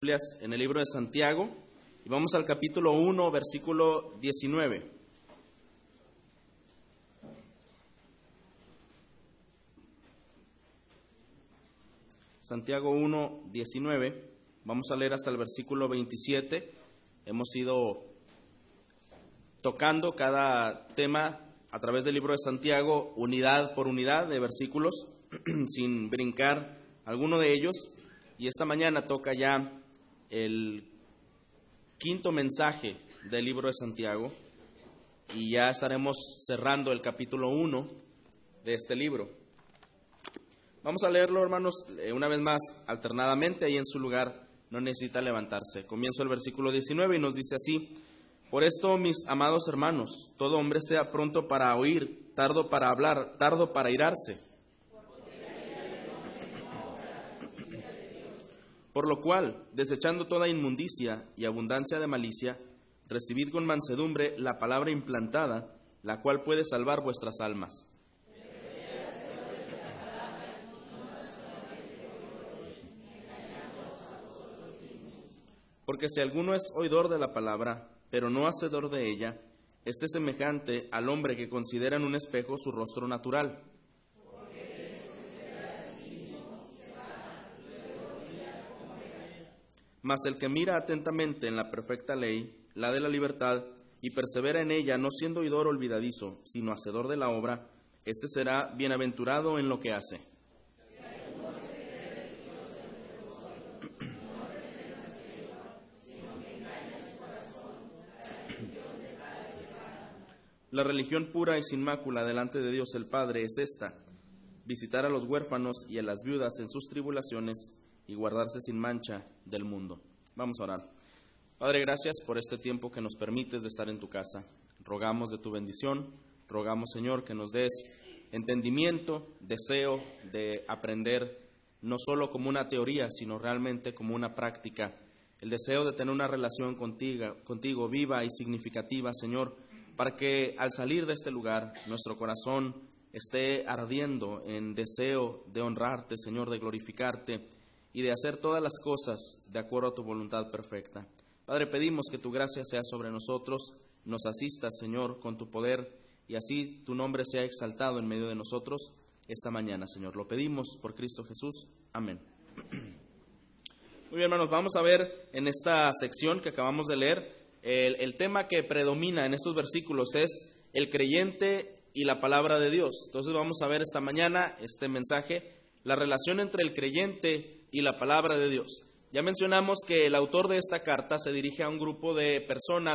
En el libro de Santiago, y vamos al capítulo 1, versículo 19. Santiago 1, 19. Vamos a leer hasta el versículo 27. Hemos ido tocando cada tema a través del libro de Santiago, unidad por unidad de versículos, sin brincar alguno de ellos. Y esta mañana toca ya el quinto mensaje del libro de Santiago y ya estaremos cerrando el capítulo 1 de este libro. Vamos a leerlo, hermanos, una vez más, alternadamente, ahí en su lugar, no necesita levantarse. Comienzo el versículo 19 y nos dice así: Por esto, mis amados hermanos, todo hombre sea pronto para oír, tardo para hablar, tardo para airarse. Por lo cual, desechando toda inmundicia y abundancia de malicia, recibid con mansedumbre la palabra implantada, la cual puede salvar vuestras almas. Porque si alguno es oidor de la palabra, pero no hacedor de ella, este es semejante al hombre que considera en un espejo su rostro natural. Mas el que mira atentamente en la perfecta ley, la de la libertad, y persevera en ella, no siendo oidor olvidadizo, sino hacedor de la obra, este será bienaventurado en lo que hace. La religión pura y sin mácula delante de Dios el Padre es esta: visitar a los huérfanos y a las viudas en sus tribulaciones, y guardarse sin mancha del mundo. Vamos a orar. Padre, gracias por este tiempo que nos permites de estar en tu casa. Rogamos de tu bendición, rogamos, Señor, que nos des entendimiento, deseo de aprender, no solo como una teoría, sino realmente como una práctica. El deseo de tener una relación contigo viva y significativa, Señor, para que al salir de este lugar, nuestro corazón esté ardiendo en deseo de honrarte, Señor, de glorificarte, y de hacer todas las cosas de acuerdo a tu voluntad perfecta. Padre, pedimos que tu gracia sea sobre nosotros, nos asistas, Señor, con tu poder, y así tu nombre sea exaltado en medio de nosotros esta mañana, Señor. Lo pedimos por Cristo Jesús. Amén. Muy bien, hermanos, vamos a ver en esta sección que acabamos de leer, el tema que predomina en estos versículos es el creyente y la palabra de Dios. Entonces vamos a ver esta mañana este mensaje, la relación entre el creyente y la palabra de Dios. Ya mencionamos que el autor de esta carta se dirige a un grupo de personas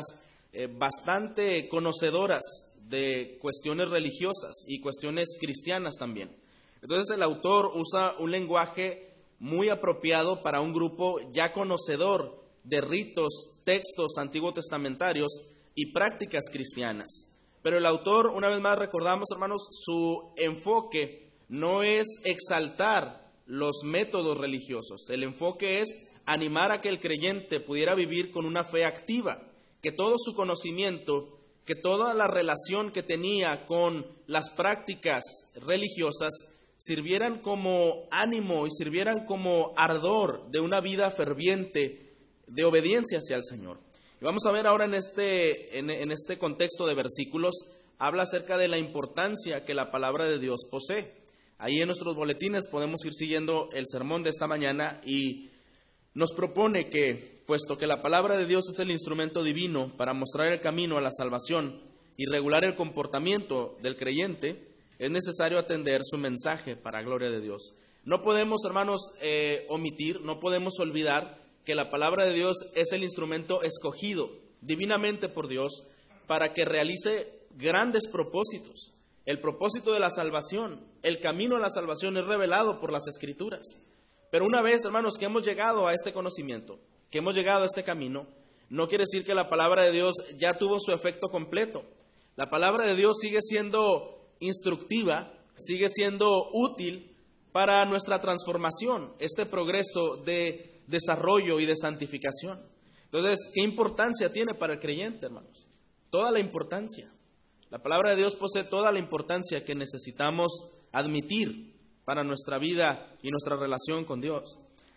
bastante conocedoras de cuestiones religiosas y cuestiones cristianas también. Entonces el autor usa un lenguaje muy apropiado para un grupo ya conocedor de ritos, textos antiguotestamentarios y prácticas cristianas. Pero el autor, una vez más recordamos, hermanos, su enfoque no es exaltar los métodos religiosos. El enfoque es animar a que el creyente pudiera vivir con una fe activa, que todo su conocimiento, que toda la relación que tenía con las prácticas religiosas sirvieran como ánimo y sirvieran como ardor de una vida ferviente de obediencia hacia el Señor. Y vamos a ver ahora en este contexto de versículos, habla acerca de la importancia que la palabra de Dios posee. Ahí en nuestros boletines podemos ir siguiendo el sermón de esta mañana y nos propone que, puesto que la palabra de Dios es el instrumento divino para mostrar el camino a la salvación y regular el comportamiento del creyente, es necesario atender su mensaje para gloria de Dios. No podemos, hermanos, omitir, no podemos olvidar que la palabra de Dios es el instrumento escogido divinamente por Dios para que realice grandes propósitos. El propósito de la salvación, el camino a la salvación es revelado por las Escrituras. Pero una vez, hermanos, que hemos llegado a este conocimiento, que hemos llegado a este camino, no quiere decir que la palabra de Dios ya tuvo su efecto completo. La palabra de Dios sigue siendo instructiva, sigue siendo útil para nuestra transformación, este progreso de desarrollo y de santificación. Entonces, ¿qué importancia tiene para el creyente, hermanos? Toda la importancia. La palabra de Dios posee toda la importancia que necesitamos admitir para nuestra vida y nuestra relación con Dios.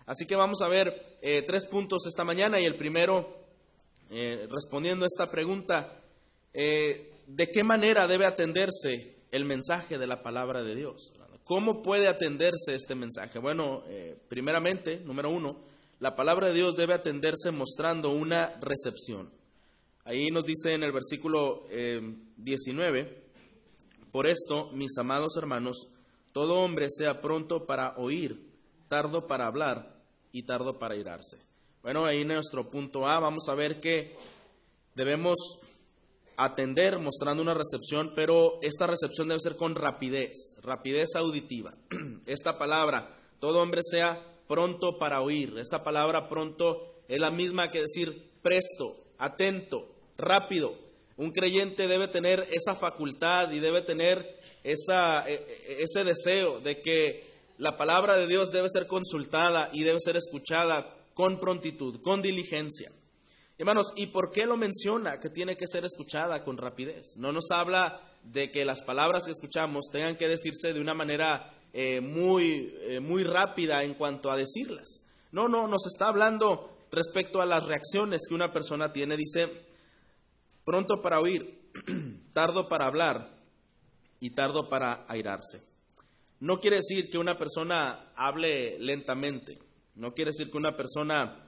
Así que vamos a ver 3 puntos esta mañana, y el primero, respondiendo a esta pregunta, ¿de qué manera debe atenderse el mensaje de la palabra de Dios? ¿Cómo puede atenderse este mensaje? Bueno, primeramente, número 1, la palabra de Dios debe atenderse mostrando una recepción. Ahí nos dice en el versículo 19, por esto, mis amados hermanos, todo hombre sea pronto para oír, tardo para hablar y tardo para irarse. Bueno, ahí en nuestro punto A vamos a ver que debemos atender mostrando una recepción, pero esta recepción debe ser con rapidez auditiva. Esta palabra, todo hombre sea pronto para oír. Esa palabra pronto es la misma que decir presto, atento, rápido. Un creyente debe tener esa facultad y debe tener ese deseo de que la palabra de Dios debe ser consultada y debe ser escuchada con prontitud, con diligencia. Hermanos, ¿y por qué lo menciona que tiene que ser escuchada con rapidez? No nos habla de que las palabras que escuchamos tengan que decirse de una manera muy rápida en cuanto a decirlas. No, nos está hablando respecto a las reacciones que una persona tiene. Dice, pronto para oír, tardo para hablar y tardo para airarse. No quiere decir que una persona hable lentamente. No quiere decir que una persona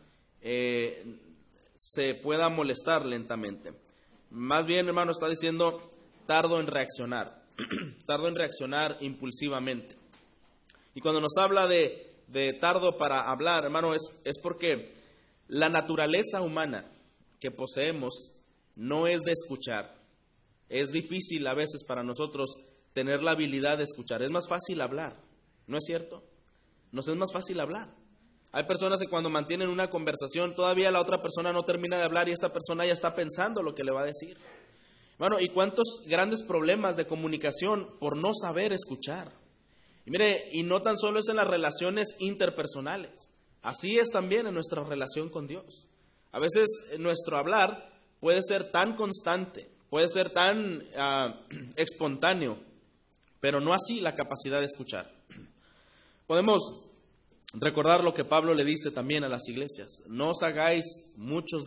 se pueda molestar lentamente. Más bien, hermano, está diciendo tardo en reaccionar. Tardo en reaccionar impulsivamente. Y cuando nos habla de tardo para hablar, hermano, es porque la naturaleza humana que poseemos no es de escuchar. Es difícil a veces para nosotros tener la habilidad de escuchar. Es más fácil hablar, ¿no es cierto? Nos es más fácil hablar. Hay personas que cuando mantienen una conversación, todavía la otra persona no termina de hablar y esta persona ya está pensando lo que le va a decir. Bueno, ¿y cuántos grandes problemas de comunicación por no saber escuchar? Y mire, y no tan solo es en las relaciones interpersonales, así es también en nuestra relación con Dios. A veces nuestro hablar puede ser tan constante, puede ser tan espontáneo, pero no así la capacidad de escuchar. Podemos recordar lo que Pablo le dice también a las iglesias: no os hagáis, muchos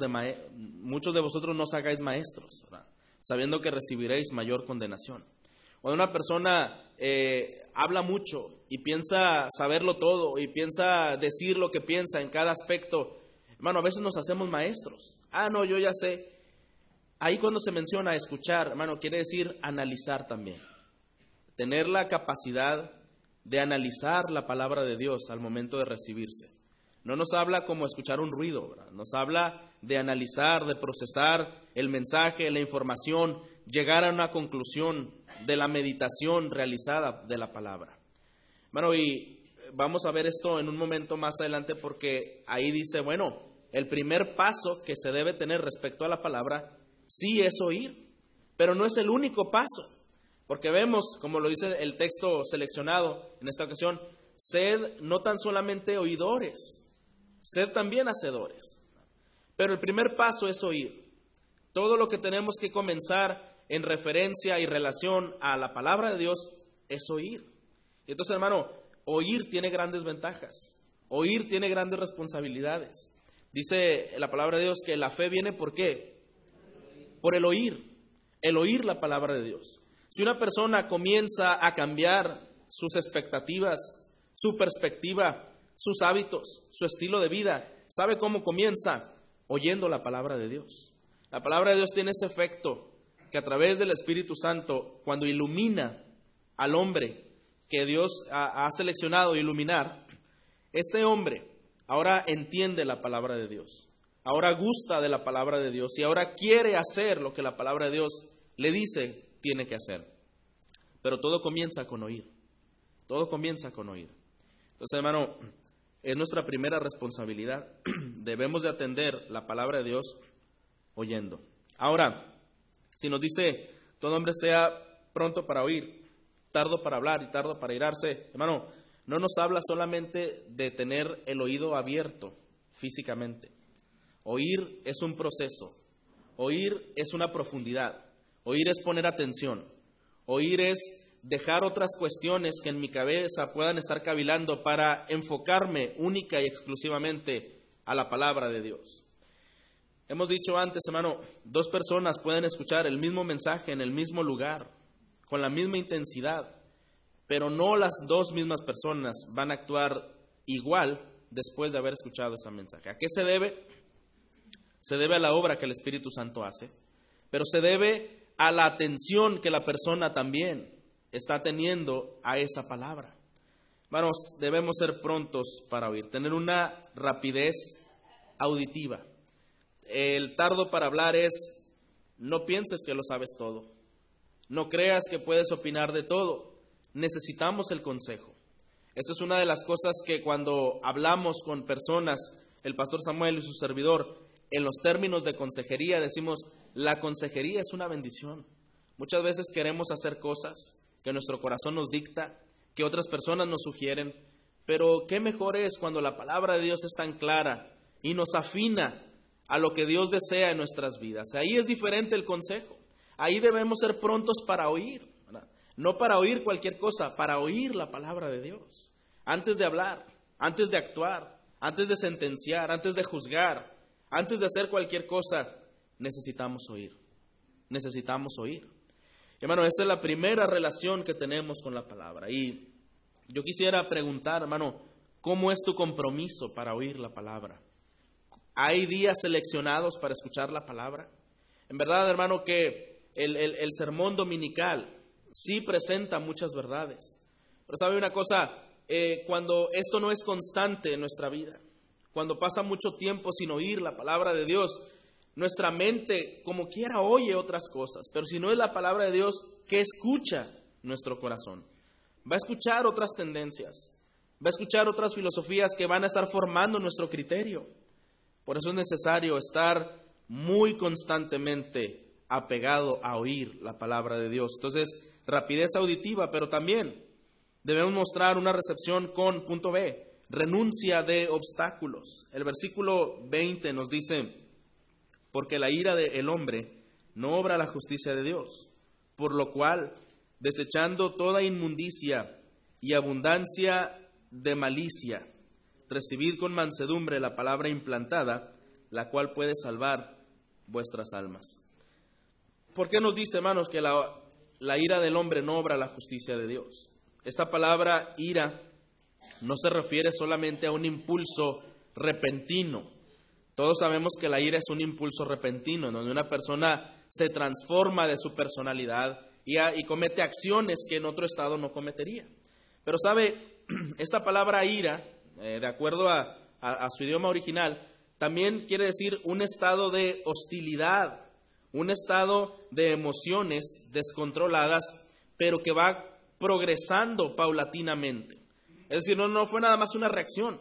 de vosotros no os hagáis maestros, ¿verdad?, sabiendo que recibiréis mayor condenación. Cuando una persona habla mucho y piensa saberlo todo y piensa decir lo que piensa en cada aspecto, hermano, a veces nos hacemos maestros. No, yo ya sé. Ahí cuando se menciona escuchar, hermano, quiere decir analizar también. Tener la capacidad de analizar la palabra de Dios al momento de recibirse. No nos habla como escuchar un ruido, ¿verdad? Nos habla de analizar, de procesar el mensaje, la información, llegar a una conclusión de la meditación realizada de la palabra. Bueno, y vamos a ver esto en un momento más adelante, porque ahí dice, bueno, el primer paso que se debe tener respecto a la palabra sí es oír, pero no es el único paso. Porque vemos, como lo dice el texto seleccionado en esta ocasión, sed no tan solamente oidores, sed también hacedores. Pero el primer paso es oír. Todo lo que tenemos que comenzar en referencia y relación a la palabra de Dios es oír. Y entonces, hermano, oír tiene grandes ventajas, oír tiene grandes responsabilidades. Dice la palabra de Dios que la fe viene ¿por qué? Por el oír la palabra de Dios. Si una persona comienza a cambiar sus expectativas, su perspectiva, sus hábitos, su estilo de vida, ¿sabe cómo comienza? Oyendo la palabra de Dios. La palabra de Dios tiene ese efecto que a través del Espíritu Santo, cuando ilumina al hombre que Dios ha seleccionado iluminar, este hombre ahora entiende la palabra de Dios, ahora gusta de la palabra de Dios y ahora quiere hacer lo que la palabra de Dios le dice tiene que hacer. Pero todo comienza con oír. Todo comienza con oír. Entonces, hermano, es nuestra primera responsabilidad. Debemos de atender la palabra de Dios oyendo. Ahora, si nos dice, todo hombre sea pronto para oír, tardo para hablar y tardo para irarse, hermano, no nos habla solamente de tener el oído abierto físicamente. Oír es un proceso. Oír es una profundidad. Oír es poner atención. Oír es dejar otras cuestiones que en mi cabeza puedan estar cavilando para enfocarme única y exclusivamente a la palabra de Dios. Hemos dicho antes, hermano, 2 personas pueden escuchar el mismo mensaje en el mismo lugar, con la misma intensidad, pero no las 2 mismas personas van a actuar igual después de haber escuchado ese mensaje. ¿A qué se debe? Se debe a la obra que el Espíritu Santo hace, pero se debe a la atención que la persona también está teniendo a esa palabra. Hermanos, debemos ser prontos para oír, tener una rapidez auditiva. El tardo para hablar es, no pienses que lo sabes todo, no creas que puedes opinar de todo, necesitamos el consejo. Esto es una de las cosas que cuando hablamos con personas, el pastor Samuel y su servidor, en los términos de consejería decimos, la consejería es una bendición. Muchas veces queremos hacer cosas que nuestro corazón nos dicta, que otras personas nos sugieren, pero qué mejor es cuando la palabra de Dios es tan clara y nos afina a lo que Dios desea en nuestras vidas. Ahí es diferente el consejo. Ahí debemos ser prontos para oír, ¿verdad? No para oír cualquier cosa, para oír la palabra de Dios. Antes de hablar, antes de actuar, antes de sentenciar, antes de juzgar, antes de hacer cualquier cosa, necesitamos oír. Necesitamos oír. Hermano, esta es la primera relación que tenemos con la palabra. Y yo quisiera preguntar, hermano, ¿cómo es tu compromiso para oír la palabra? ¿Hay días seleccionados para escuchar la palabra? En verdad, hermano, que el sermón dominical sí presenta muchas verdades. Pero sabe una cosa, cuando esto no es constante en nuestra vida, cuando pasa mucho tiempo sin oír la palabra de Dios, nuestra mente como quiera oye otras cosas, pero si no es la palabra de Dios, ¿qué escucha nuestro corazón? Va a escuchar otras tendencias, va a escuchar otras filosofías que van a estar formando nuestro criterio. Por eso es necesario estar muy constantemente apegado a oír la palabra de Dios. Entonces, rapidez auditiva, pero también debemos mostrar una recepción con, punto B, renuncia de obstáculos. El versículo 20 nos dice, porque la ira del hombre no obra la justicia de Dios, por lo cual, desechando toda inmundicia y abundancia de malicia, recibid con mansedumbre la palabra implantada, la cual puede salvar vuestras almas. ¿Por qué nos dice, hermanos, que la ira del hombre no obra la justicia de Dios? Esta palabra ira no se refiere solamente a un impulso repentino. Todos sabemos que la ira es un impulso repentino, donde una persona se transforma de su personalidad y comete acciones que en otro estado no cometería. Pero sabe, esta palabra ira, de acuerdo a su idioma original, también quiere decir un estado de hostilidad, un estado de emociones descontroladas, pero que va progresando paulatinamente. Es decir, no fue nada más una reacción.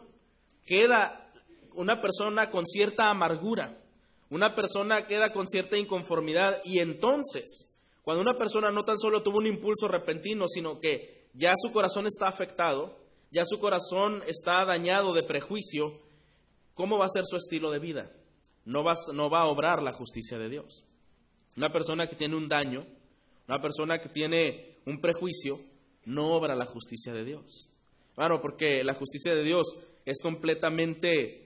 Queda una persona con cierta amargura, una persona queda con cierta inconformidad, y entonces, cuando una persona no tan solo tuvo un impulso repentino, sino que ya su corazón está afectado, ya su corazón está dañado de prejuicio, ¿cómo va a ser su estilo de vida? No va a obrar la justicia de Dios. Una persona que tiene un daño, una persona que tiene un prejuicio, no obra la justicia de Dios. Claro, porque la justicia de Dios es completamente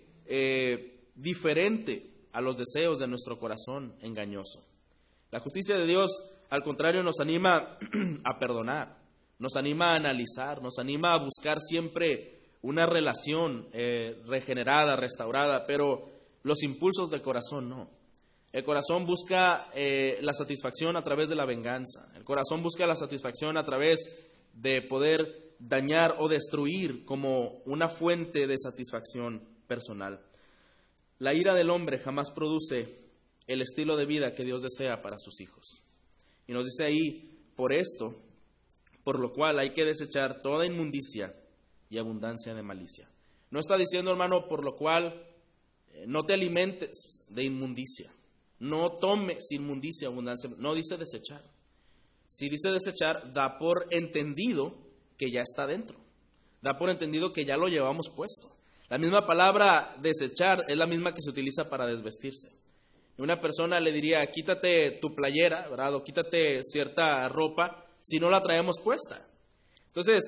diferente a los deseos de nuestro corazón engañoso. La justicia de Dios, al contrario, nos anima a perdonar, nos anima a analizar, nos anima a buscar siempre una relación regenerada, restaurada, pero los impulsos del corazón no. El corazón busca la satisfacción a través de la venganza. El corazón busca la satisfacción a través de poder dañar o destruir como una fuente de satisfacción personal. La ira del hombre jamás produce el estilo de vida que Dios desea para sus hijos. Y nos dice ahí, por esto, por lo cual hay que desechar toda inmundicia y abundancia de malicia. No está diciendo, hermano, por lo cual no te alimentes de inmundicia. No tomes inmundicia, abundancia. No dice desechar. Si dice desechar, da por entendido que ya está dentro. Da por entendido que ya lo llevamos puesto. La misma palabra desechar es la misma que se utiliza para desvestirse. Una persona le diría, quítate tu playera, ¿verdad? O quítate cierta ropa, si no la traemos puesta. Entonces,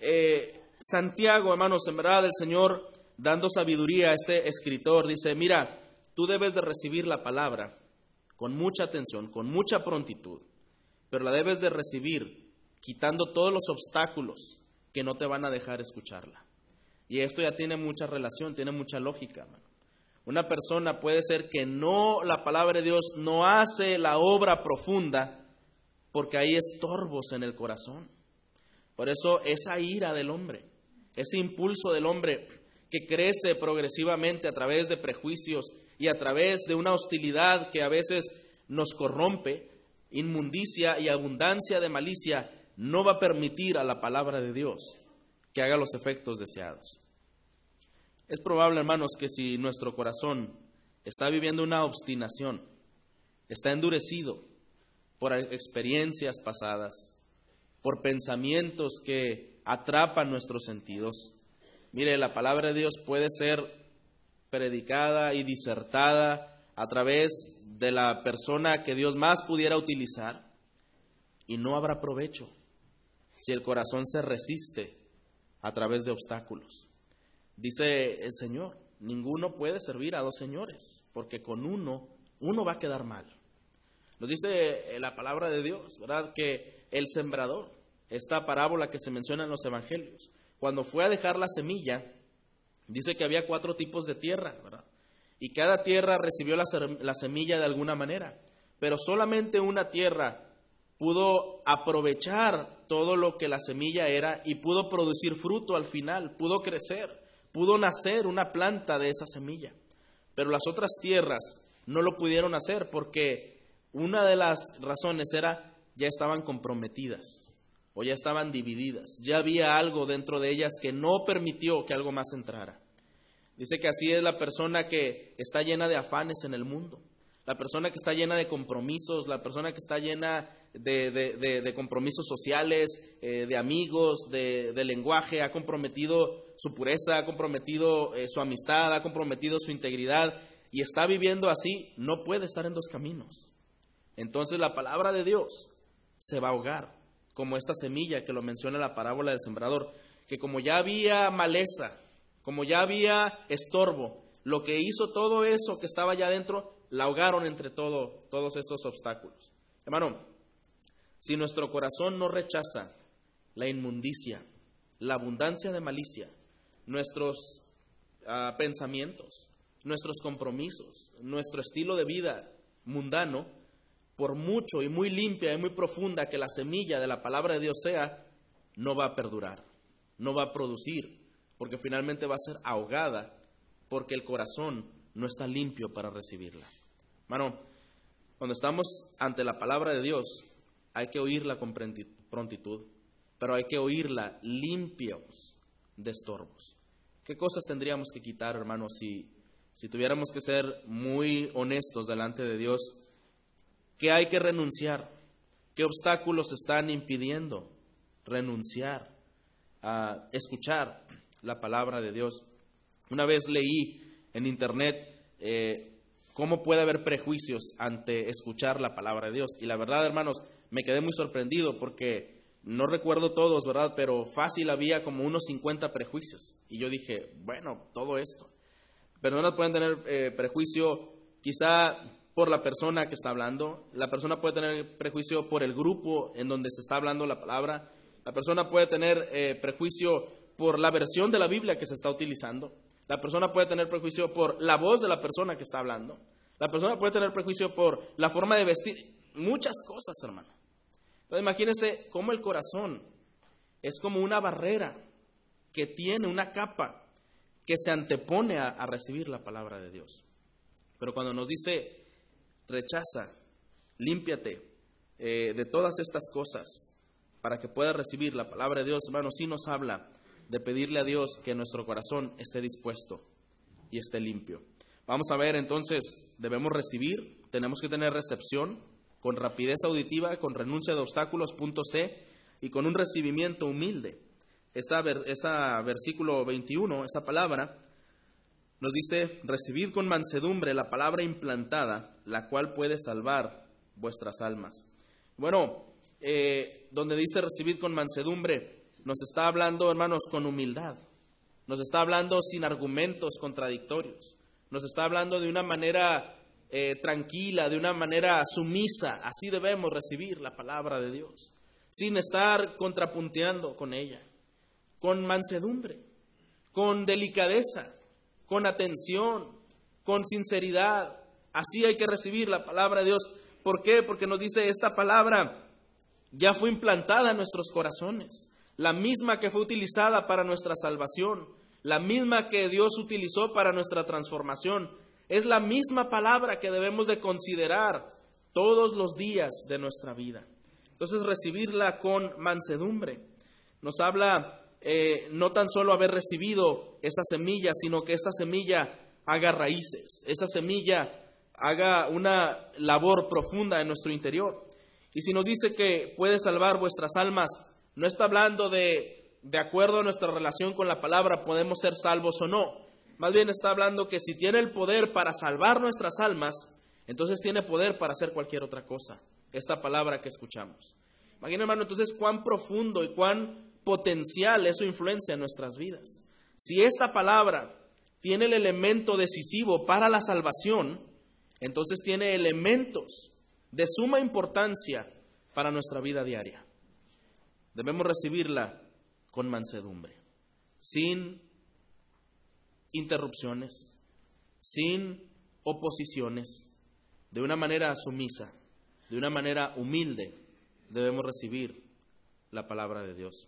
Santiago, hermanos, en verdad el Señor, dando sabiduría a este escritor, dice, mira, tú debes de recibir la palabra con mucha atención, con mucha prontitud, pero la debes de recibir quitando todos los obstáculos que no te van a dejar escucharla. Y esto ya tiene mucha relación, tiene mucha lógica, hermano. Una persona puede ser que la palabra de Dios no hace la obra profunda porque hay estorbos en el corazón. Por eso esa ira del hombre, ese impulso del hombre que crece progresivamente a través de prejuicios y a través de una hostilidad que a veces nos corrompe, inmundicia y abundancia de malicia, no va a permitir a la palabra de Dios que haga los efectos deseados. Es probable, hermanos, que si nuestro corazón está viviendo una obstinación, está endurecido por experiencias pasadas, por pensamientos que atrapan nuestros sentidos. Mire, la palabra de Dios puede ser predicada y disertada a través de la persona que Dios más pudiera utilizar y no habrá provecho si el corazón se resiste a través de obstáculos. Dice el Señor, ninguno puede servir a dos señores, porque con uno va a quedar mal. Lo dice la palabra de Dios, ¿verdad? Que el sembrador, esta parábola que se menciona en los evangelios, cuando fue a dejar la semilla, dice que había 4 tipos de tierra, ¿verdad? Y cada tierra recibió la semilla de alguna manera, pero solamente una tierra pudo aprovechar todo lo que la semilla era y pudo producir fruto al final, pudo crecer. Pudo nacer una planta de esa semilla, pero las otras tierras no lo pudieron hacer porque una de las razones era ya estaban comprometidas o ya estaban divididas, ya había algo dentro de ellas que no permitió que algo más entrara. Dice que así es la persona que está llena de afanes en el mundo, la persona que está llena de compromisos, la persona que está llena de compromisos sociales, de amigos, de lenguaje, ha comprometido su pureza, ha comprometido su amistad, ha comprometido su integridad y está viviendo así, no puede estar en 2 caminos. Entonces la palabra de Dios se va a ahogar, como esta semilla que lo menciona la parábola del sembrador, que como ya había maleza, como ya había estorbo, lo que hizo todo eso que estaba allá adentro, la ahogaron entre todos esos obstáculos. Hermano, si nuestro corazón no rechaza la inmundicia, la abundancia de malicia, nuestros pensamientos, nuestros compromisos, nuestro estilo de vida mundano, por mucho y muy limpia y muy profunda que la semilla de la palabra de Dios sea, no va a perdurar, no va a producir, porque finalmente va a ser ahogada, porque el corazón no está limpio para recibirla. Hermano, cuando estamos ante la palabra de Dios, hay que oírla con prontitud, pero hay que oírla limpios de estorbos. ¿Qué cosas tendríamos que quitar, hermanos, si tuviéramos que ser muy honestos delante de Dios? ¿Qué hay que renunciar? ¿Qué obstáculos están impidiendo renunciar a escuchar la palabra de Dios? Una vez leí en internet cómo puede haber prejuicios ante escuchar la palabra de Dios. Y la verdad, hermanos, me quedé muy sorprendido porque no recuerdo todos, ¿verdad? Pero fácil había como unos 50 prejuicios. Y yo dije, bueno, todo esto. Personas pueden tener prejuicio quizá por la persona que está hablando. La persona puede tener prejuicio por el grupo en donde se está hablando la palabra. La persona puede tener prejuicio por la versión de la Biblia que se está utilizando. La persona puede tener prejuicio por la voz de la persona que está hablando. La persona puede tener prejuicio por la forma de vestir. Muchas cosas, hermano. Entonces imagínense cómo el corazón es como una barrera que tiene una capa que se antepone a recibir la palabra de Dios. Pero cuando nos dice, rechaza, límpiate de todas estas cosas para que puedas recibir la palabra de Dios, hermano, sí nos habla de pedirle a Dios que nuestro corazón esté dispuesto y esté limpio. Vamos a ver entonces, debemos recibir, tenemos que tener recepción con rapidez auditiva, con renuncia de obstáculos, punto C, y con un recibimiento humilde. Esa versículo 21, esa palabra, nos dice, recibid con mansedumbre la palabra implantada, la cual puede salvar vuestras almas. Bueno, donde dice recibid con mansedumbre, nos está hablando, hermanos, con humildad. Nos está hablando sin argumentos contradictorios. Nos está hablando de una manera tranquila, de una manera sumisa. Así debemos recibir la palabra de Dios, sin estar contrapunteando con ella. Con mansedumbre, con delicadeza, con atención, con sinceridad. Así hay que recibir la palabra de Dios. ¿Por qué? Porque nos dice esta palabra ya fue implantada en nuestros corazones. La misma que fue utilizada para nuestra salvación, la misma que Dios utilizó para nuestra transformación, es la misma palabra que debemos de considerar todos los días de nuestra vida. Entonces, recibirla con mansedumbre nos habla no tan solo haber recibido esa semilla, sino que esa semilla haga raíces, esa semilla haga una labor profunda en nuestro interior. Y si nos dice que puede salvar vuestras almas, no está hablando de acuerdo a nuestra relación con la palabra, podemos ser salvos o no. Más bien está hablando que si tiene el poder para salvar nuestras almas, entonces tiene poder para hacer cualquier otra cosa. Esta palabra que escuchamos. Imagina, hermano, entonces cuán profundo y cuán potencial es su influencia en nuestras vidas. Si esta palabra tiene el elemento decisivo para la salvación, entonces tiene elementos de suma importancia para nuestra vida diaria. Debemos recibirla con mansedumbre, sin interrupciones, sin oposiciones, de una manera sumisa, de una manera humilde, debemos recibir la palabra de Dios.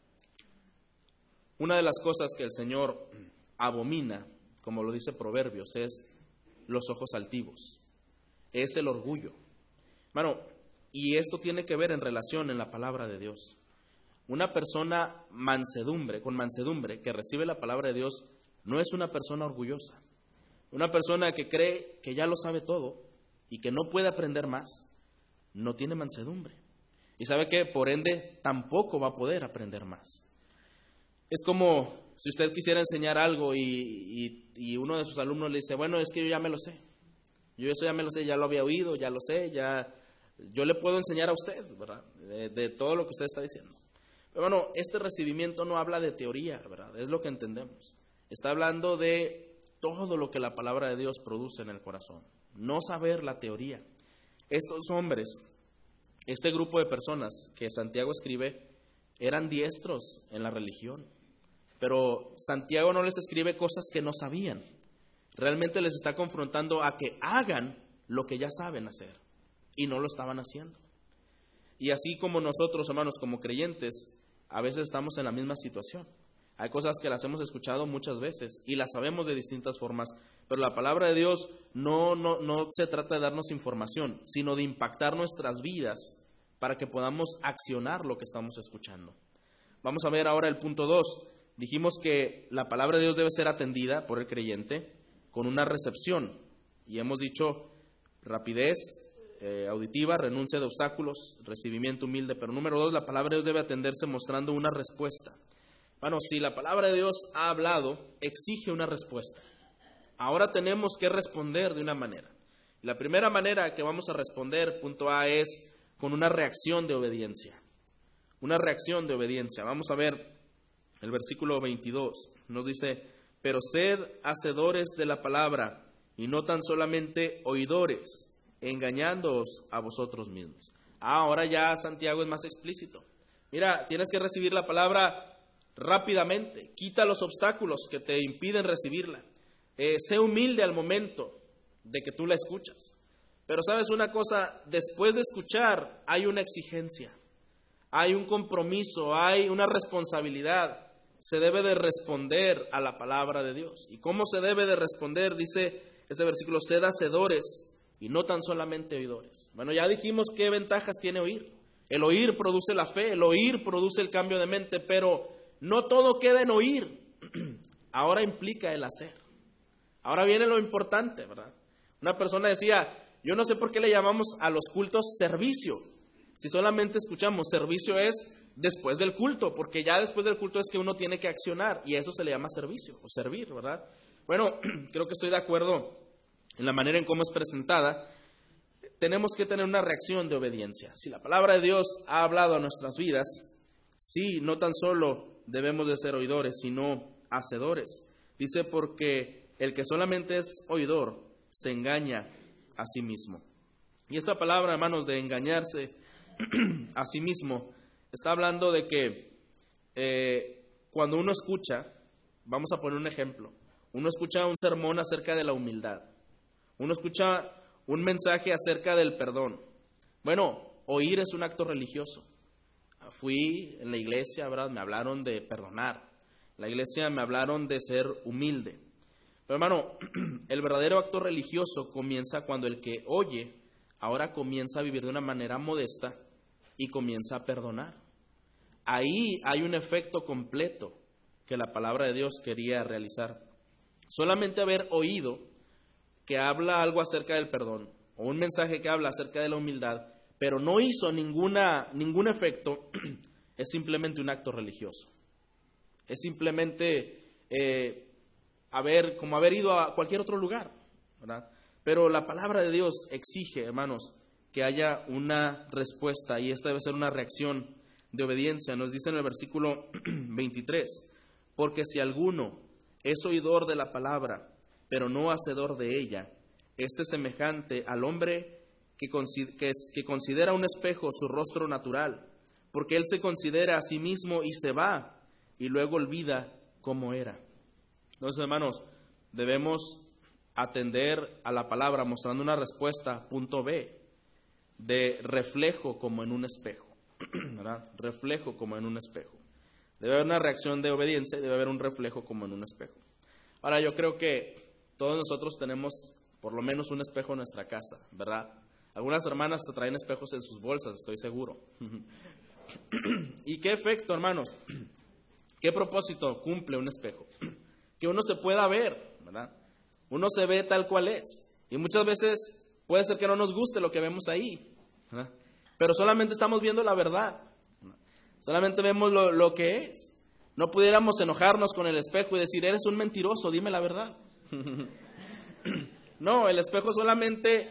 Una de las cosas que el Señor abomina, como lo dice Proverbios, es los ojos altivos, es el orgullo. Bueno, y esto tiene que ver en relación en la palabra de Dios. Una persona con mansedumbre, que recibe la palabra de Dios, no es una persona orgullosa. Una persona que cree que ya lo sabe todo y que no puede aprender más, no tiene mansedumbre. Y sabe que, por ende, tampoco va a poder aprender más. Es como si usted quisiera enseñar algo y uno de sus alumnos le dice, bueno, es que yo ya me lo sé. Yo eso ya me lo sé, ya lo había oído, ya lo sé, yo le puedo enseñar a usted, ¿verdad? De todo lo que usted está diciendo. Pero bueno, este recibimiento no habla de teoría, ¿verdad? Es lo que entendemos. Está hablando de todo lo que la palabra de Dios produce en el corazón. No saber la teoría. Estos hombres, este grupo de personas que Santiago escribe, eran diestros en la religión. Pero Santiago no les escribe cosas que no sabían. Realmente les está confrontando a que hagan lo que ya saben hacer. Y no lo estaban haciendo. Y así como nosotros, hermanos, como creyentes, a veces estamos en la misma situación. Hay cosas que las hemos escuchado muchas veces y las sabemos de distintas formas, pero la palabra de Dios no se trata de darnos información, sino de impactar nuestras vidas para que podamos accionar lo que estamos escuchando. Vamos a ver ahora el punto 2. Dijimos que la palabra de Dios debe ser atendida por el creyente con una recepción. Y hemos dicho rapidez auditiva, renuncia de obstáculos, recibimiento humilde. Pero número 2, la palabra de Dios debe atenderse mostrando una respuesta. Bueno, si la palabra de Dios ha hablado, exige una respuesta. Ahora tenemos que responder de una manera. La primera manera que vamos a responder, punto A, es con una reacción de obediencia. Una reacción de obediencia. Vamos a ver el versículo 22. Nos dice, pero sed hacedores de la palabra y no tan solamente oidores, engañándoos a vosotros mismos. Ahora ya Santiago es más explícito. Mira, tienes que recibir la palabra rápidamente. Quita los obstáculos que te impiden recibirla. Sé humilde al momento de que tú la escuchas. Pero sabes una cosa, después de escuchar hay una exigencia, hay un compromiso, hay una responsabilidad. Se debe de responder a la palabra de Dios. ¿Y cómo se debe de responder? Dice este versículo, sed hacedores y no tan solamente oidores. Bueno, ya dijimos qué ventajas tiene oír. El oír produce la fe, el oír produce el cambio de mente, pero no todo queda en oír. Ahora implica el hacer. Ahora viene lo importante, ¿verdad? Una persona decía, yo no sé por qué le llamamos a los cultos servicio. Si solamente escuchamos, servicio es después del culto, porque ya después del culto es que uno tiene que accionar, y a eso se le llama servicio, o servir, ¿verdad? Bueno, creo que estoy de acuerdo en la manera en cómo es presentada. tenemos que tener una reacción de obediencia. Si la palabra de Dios ha hablado a nuestras vidas, sí, no tan solo debemos de ser oidores, sino hacedores. Dice, porque el que solamente es oidor se engaña a sí mismo. Y esta palabra, hermanos, de engañarse a sí mismo, está hablando de que cuando uno escucha, vamos a poner un ejemplo, uno escucha un sermón acerca de la humildad, uno escucha un mensaje acerca del perdón. Bueno, oír es un acto religioso. Fui en la iglesia, ¿verdad? Me hablaron de perdonar. En la iglesia me hablaron de ser humilde. Pero hermano, el verdadero acto religioso comienza cuando el que oye ahora comienza a vivir de una manera modesta y comienza a perdonar. Ahí hay un efecto completo que la palabra de Dios quería realizar. Solamente haber oído que habla algo acerca del perdón o un mensaje que habla acerca de la humildad, pero no hizo ningún efecto, es simplemente un acto religioso. Es simplemente como haber ido a cualquier otro lugar, ¿verdad? Pero la palabra de Dios exige, hermanos, que haya una respuesta, y esta debe ser una reacción de obediencia. Nos dice en el versículo 23, porque si alguno es oidor de la palabra, pero no hacedor de ella, este es semejante al hombre que considera un espejo su rostro natural, porque él se considera a sí mismo y se va, y luego olvida cómo era. Entonces, hermanos, debemos atender a la palabra mostrando una respuesta, punto B, de reflejo como en un espejo, ¿verdad? Reflejo como en un espejo. Debe haber una reacción de obediencia y debe haber un reflejo como en un espejo. Ahora, yo creo que todos nosotros tenemos por lo menos un espejo en nuestra casa, ¿verdad? Algunas hermanas te traen espejos en sus bolsas, estoy seguro. ¿Y qué efecto, hermanos? ¿Qué propósito cumple un espejo? Que uno se pueda ver, ¿verdad? Uno se ve tal cual es. Y muchas veces puede ser que no nos guste lo que vemos ahí, ¿verdad? Pero solamente estamos viendo la verdad, ¿verdad? Solamente vemos lo que es. No pudiéramos enojarnos con el espejo y decir, eres un mentiroso, dime la verdad. No, el espejo solamente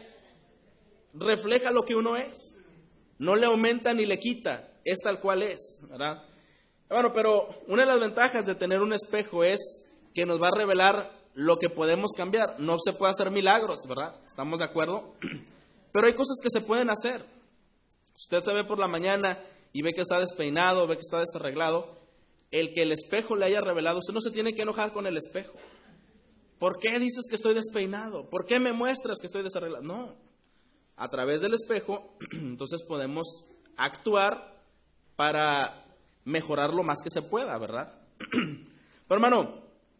refleja lo que uno es. No le aumenta ni le quita, es tal cual es, ¿verdad? Bueno, pero una de las ventajas de tener un espejo es que nos va a revelar lo que podemos cambiar. No se puede hacer milagros, ¿verdad? ¿Estamos de acuerdo? Pero hay cosas que se pueden hacer. Usted se ve por la mañana y ve que está despeinado, ve que está desarreglado. El que el espejo le haya revelado, usted no se tiene que enojar con el espejo. ¿Por qué dices que estoy despeinado? ¿Por qué me muestras que estoy desarreglado? No. A través del espejo, entonces podemos actuar para mejorar lo más que se pueda, ¿verdad? Pero hermano,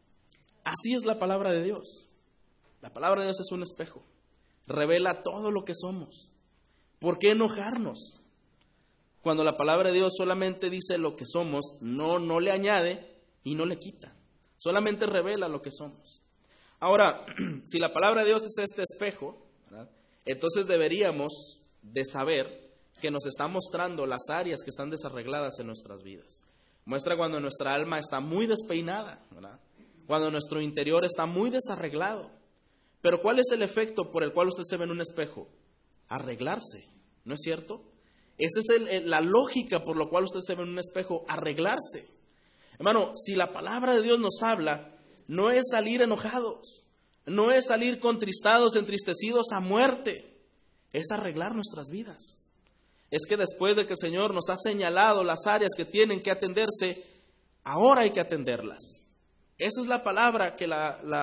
así es la palabra de Dios. La palabra de Dios es un espejo. Revela todo lo que somos. ¿Por qué enojarnos? Cuando la palabra de Dios solamente dice lo que somos, no le añade y no le quita. Solamente revela lo que somos. Ahora, si la palabra de Dios es este espejo, ¿verdad? Entonces deberíamos de saber que nos está mostrando las áreas que están desarregladas en nuestras vidas. Muestra cuando nuestra alma está muy despeinada, ¿verdad? Cuando nuestro interior está muy desarreglado. Pero ¿cuál es el efecto por el cual usted se ve en un espejo? Arreglarse, ¿no es cierto? Esa es la lógica por la cual usted se ve en un espejo, arreglarse. Hermano, si la palabra de Dios nos habla, no es salir enojados, no es salir contristados, entristecidos a muerte, es arreglar nuestras vidas. Es que después de que el Señor nos ha señalado las áreas que tienen que atenderse, ahora hay que atenderlas. Esa es la palabra que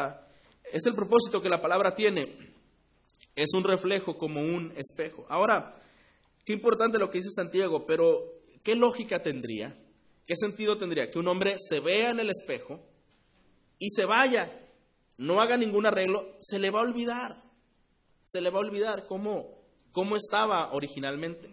es el propósito que la palabra tiene. Es un reflejo como un espejo. Ahora, qué importante lo que dice Santiago, pero ¿qué lógica tendría? ¿Qué sentido tendría? Que un hombre se vea en el espejo y se vaya, no haga ningún arreglo, se le va a olvidar. Se le va a olvidar cómo estaba originalmente.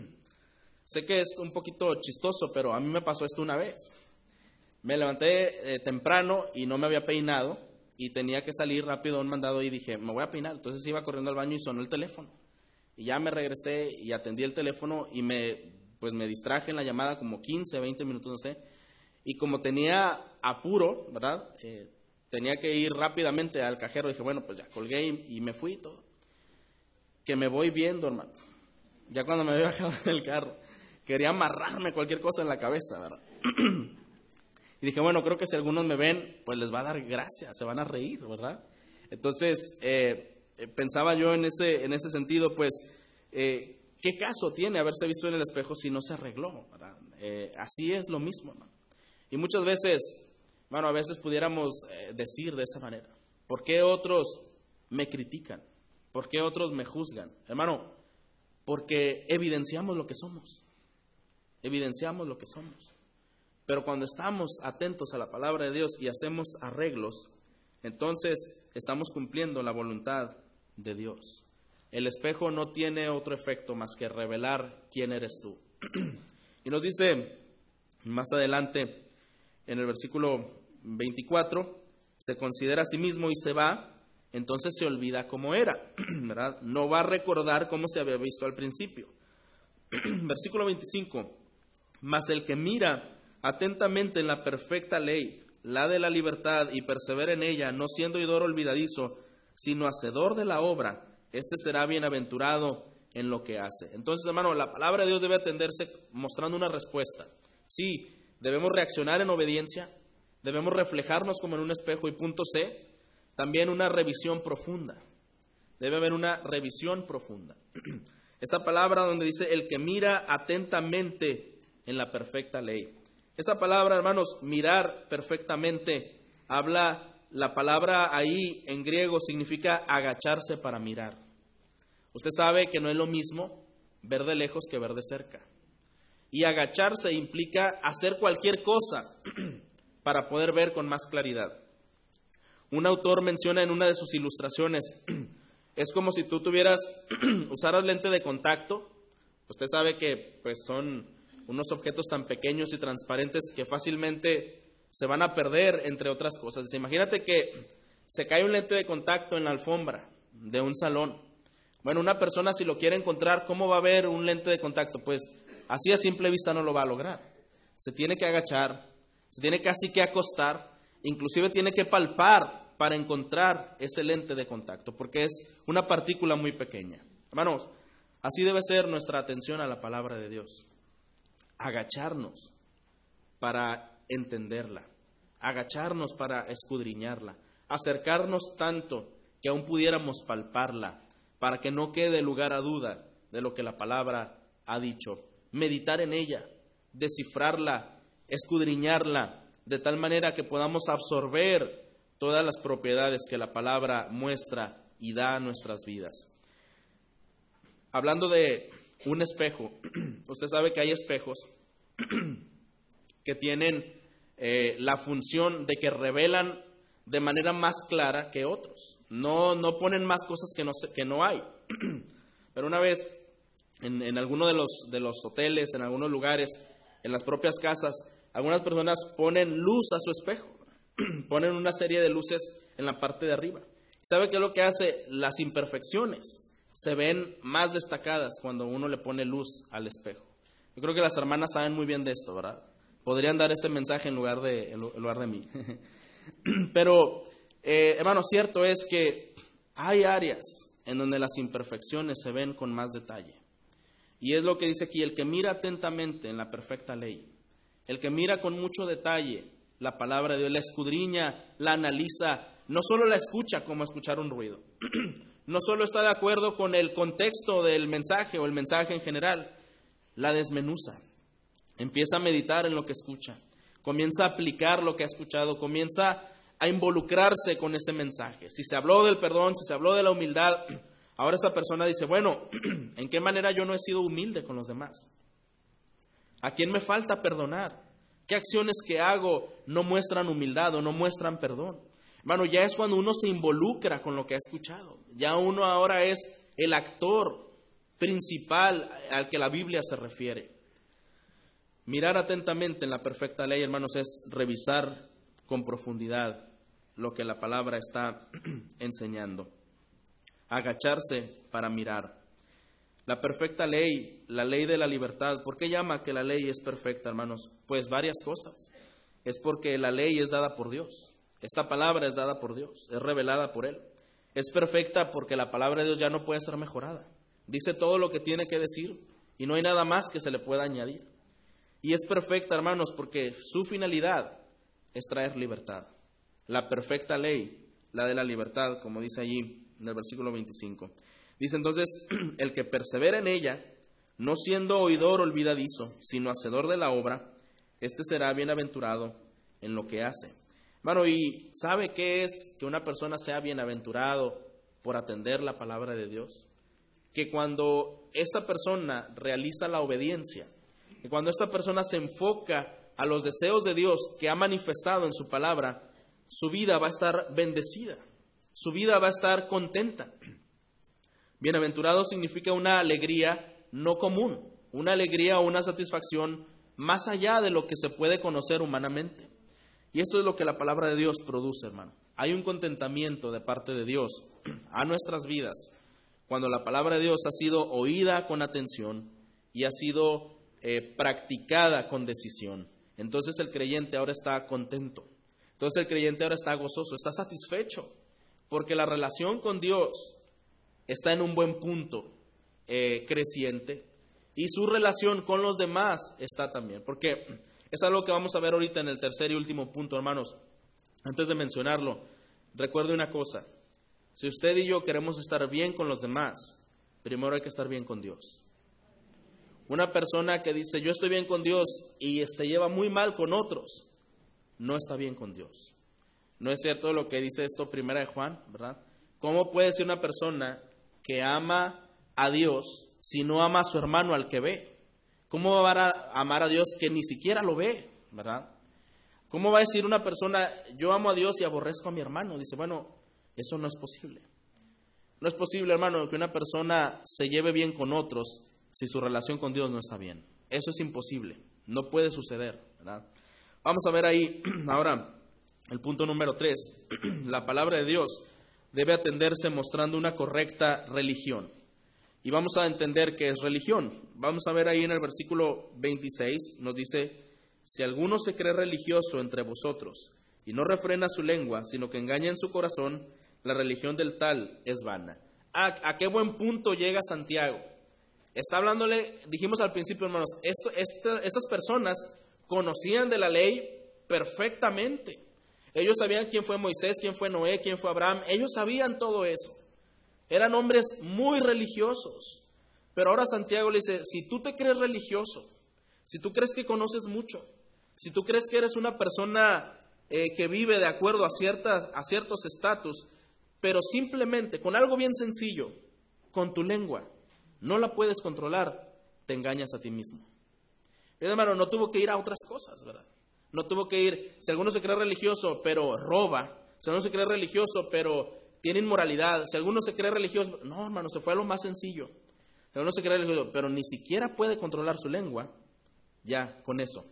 Sé que es un poquito chistoso, pero a mí me pasó esto una vez. Me levanté temprano y no me había peinado y tenía que salir rápido a un mandado y dije, me voy a peinar. Entonces iba corriendo al baño y sonó el teléfono. Y ya me regresé y atendí el teléfono y me distraje en la llamada como 15, 20 minutos, no sé. Y como tenía apuro, ¿verdad? Tenía que ir rápidamente al cajero. Dije, bueno, pues ya colgué y me fui y todo. que me voy viendo, hermano. Ya cuando me había bajado del carro, quería amarrarme cualquier cosa en la cabeza, ¿verdad? Y dije, bueno, creo que si algunos me ven, pues les va a dar gracia, se van a reír, ¿verdad? Entonces, pensaba yo en ese sentido, pues, ¿qué caso tiene haberse visto en el espejo si no se arregló, ¿verdad? Así es lo mismo, hermano. Y muchas veces, hermano, a veces pudiéramos decir de esa manera, ¿por qué otros me critican? ¿Por qué otros me juzgan? Hermano, porque evidenciamos lo que somos. Evidenciamos lo que somos. Pero cuando estamos atentos a la palabra de Dios y hacemos arreglos, entonces estamos cumpliendo la voluntad de Dios. El espejo no tiene otro efecto más que revelar quién eres tú. Y nos dice más adelante en el versículo 24, se considera a sí mismo y se va, entonces se olvida cómo era, ¿verdad? No va a recordar cómo se había visto al principio. Versículo 25, mas el que mira atentamente en la perfecta ley, la de la libertad, y persevera en ella, no siendo oidor olvidadizo, sino hacedor de la obra, este será bienaventurado en lo que hace. Entonces, hermano, la palabra de Dios debe atenderse mostrando una respuesta. Sí, debemos reaccionar en obediencia, debemos reflejarnos como en un espejo, y punto C, también una revisión profunda. Debe haber una revisión profunda. Esta palabra donde dice el que mira atentamente en la perfecta ley. Esa palabra, hermanos, mirar perfectamente, la palabra ahí en griego significa agacharse para mirar. Usted sabe que no es lo mismo ver de lejos que ver de cerca. Y agacharse implica hacer cualquier cosa para poder ver con más claridad. Un autor menciona en una de sus ilustraciones, es como si tú usaras lente de contacto. Usted sabe que pues son unos objetos tan pequeños y transparentes que fácilmente se van a perder, entre otras cosas. Imagínate que se cae un lente de contacto en la alfombra de un salón. Bueno, una persona si lo quiere encontrar, ¿cómo va a ver un lente de contacto? Pues así a simple vista no lo va a lograr. Se tiene que agachar, se tiene casi que acostar, inclusive tiene que palpar para encontrar ese lente de contacto, porque es una partícula muy pequeña. Hermanos, así debe ser nuestra atención a la palabra de Dios. Agacharnos para entenderla, agacharnos para escudriñarla, acercarnos tanto que aún pudiéramos palparla, para que no quede lugar a duda de lo que la palabra ha dicho. Meditar en ella, descifrarla, escudriñarla, de tal manera que podamos absorber todas las propiedades que la palabra muestra y da a nuestras vidas. Hablando de un espejo, usted sabe que hay espejos que tienen la función de que revelan de manera más clara que otros. No ponen más cosas que no hay. Pero una vez, en alguno de los hoteles, en algunos lugares, en las propias casas, algunas personas ponen luz a su espejo. Ponen una serie de luces en la parte de arriba. ¿Sabe qué es lo que hace? Las imperfecciones se ven más destacadas cuando uno le pone luz al espejo. Yo creo que las hermanas saben muy bien de esto, ¿verdad? Podrían dar este mensaje en lugar de mí. Pero, hermano, cierto es que hay áreas en donde las imperfecciones se ven con más detalle. Y es lo que dice aquí, el que mira atentamente en la perfecta ley, el que mira con mucho detalle la palabra de Dios, la escudriña, la analiza, no solo la escucha como escuchar un ruido, no solo está de acuerdo con el contexto del mensaje o el mensaje en general, la desmenuza, empieza a meditar en lo que escucha, comienza a aplicar lo que ha escuchado, comienza a involucrarse con ese mensaje. Si se habló del perdón, si se habló de la humildad, ahora esta persona dice, bueno, ¿en qué manera yo no he sido humilde con los demás? ¿A quién me falta perdonar? ¿Qué acciones que hago no muestran humildad o no muestran perdón? Hermano, ya es cuando uno se involucra con lo que ha escuchado. Ya uno ahora es el actor principal al que la Biblia se refiere. Mirar atentamente en la perfecta ley, hermanos, es revisar con profundidad lo que la palabra está enseñando. Agacharse para mirar. La perfecta ley, la ley de la libertad. ¿Por qué llama que la ley es perfecta, hermanos? Pues varias cosas. Es porque la ley es dada por Dios. Esta palabra es dada por Dios, es revelada por Él. Es perfecta porque la palabra de Dios ya no puede ser mejorada. Dice todo lo que tiene que decir y no hay nada más que se le pueda añadir. Y es perfecta, hermanos, porque su finalidad es traer libertad. La perfecta ley, la de la libertad, como dice allí en el versículo 25. Dice entonces, el que persevera en ella, no siendo oidor olvidadizo, sino hacedor de la obra, este será bienaventurado en lo que hace. Hermano, ¿y sabe qué es que una persona sea bienaventurado por atender la palabra de Dios? Que cuando esta persona realiza la obediencia, que cuando esta persona se enfoca a los deseos de Dios que ha manifestado en su palabra, su vida va a estar bendecida, su vida va a estar contenta. Bienaventurado significa una alegría no común, una alegría o una satisfacción más allá de lo que se puede conocer humanamente. Y esto es lo que la palabra de Dios produce, hermano. Hay un contentamiento de parte de Dios a nuestras vidas cuando la palabra de Dios ha sido oída con atención y ha sido practicada con decisión. Entonces el creyente ahora está contento. Entonces el creyente ahora está gozoso, está satisfecho, porque la relación con Dios está en un buen punto creciente y su relación con los demás está también. Porque es algo que vamos a ver ahorita en el tercer y último punto, hermanos. Antes de mencionarlo, recuerde una cosa. Si usted y yo queremos estar bien con los demás, primero hay que estar bien con Dios. Una persona que dice, yo estoy bien con Dios y se lleva muy mal con otros, no está bien con Dios. ¿No es cierto lo que dice esto primera de Juan, verdad? ¿Cómo puede ser una persona que ama a Dios si no ama a su hermano al que ve? ¿Cómo va a amar a Dios que ni siquiera lo ve, verdad? ¿Cómo va a decir una persona, yo amo a Dios y aborrezco a mi hermano? Dice, bueno, eso no es posible. No es posible, hermano, que una persona se lleve bien con otros si su relación con Dios no está bien. Eso es imposible, no puede suceder, ¿verdad? Vamos a ver ahí ahora el punto número 3. La palabra de Dios debe atenderse mostrando una correcta religión. Y vamos a entender qué es religión. Vamos a ver ahí en el versículo 26, nos dice, si alguno se cree religioso entre vosotros y no refrena su lengua, sino que engaña en su corazón, la religión del tal es vana. ¿A qué buen punto llega Santiago? Está hablándole, dijimos al principio, hermanos, estas personas conocían de la ley perfectamente. Ellos sabían quién fue Moisés, quién fue Noé, quién fue Abraham. Ellos sabían todo eso. Eran hombres muy religiosos. Pero ahora Santiago le dice, si tú te crees religioso, si tú crees que conoces mucho, si tú crees que eres una persona que vive de acuerdo a ciertos estatus, pero simplemente con algo bien sencillo, con tu lengua, no la puedes controlar, te engañas a ti mismo. Y hermano, no tuvo que ir a otras cosas, ¿verdad? No tuvo que ir, si alguno se cree religioso, pero roba, si alguno se cree religioso, pero tiene inmoralidad, si alguno se cree religioso, no, hermano, se fue a lo más sencillo. Si alguno se cree religioso, pero ni siquiera puede controlar su lengua, ya, con eso,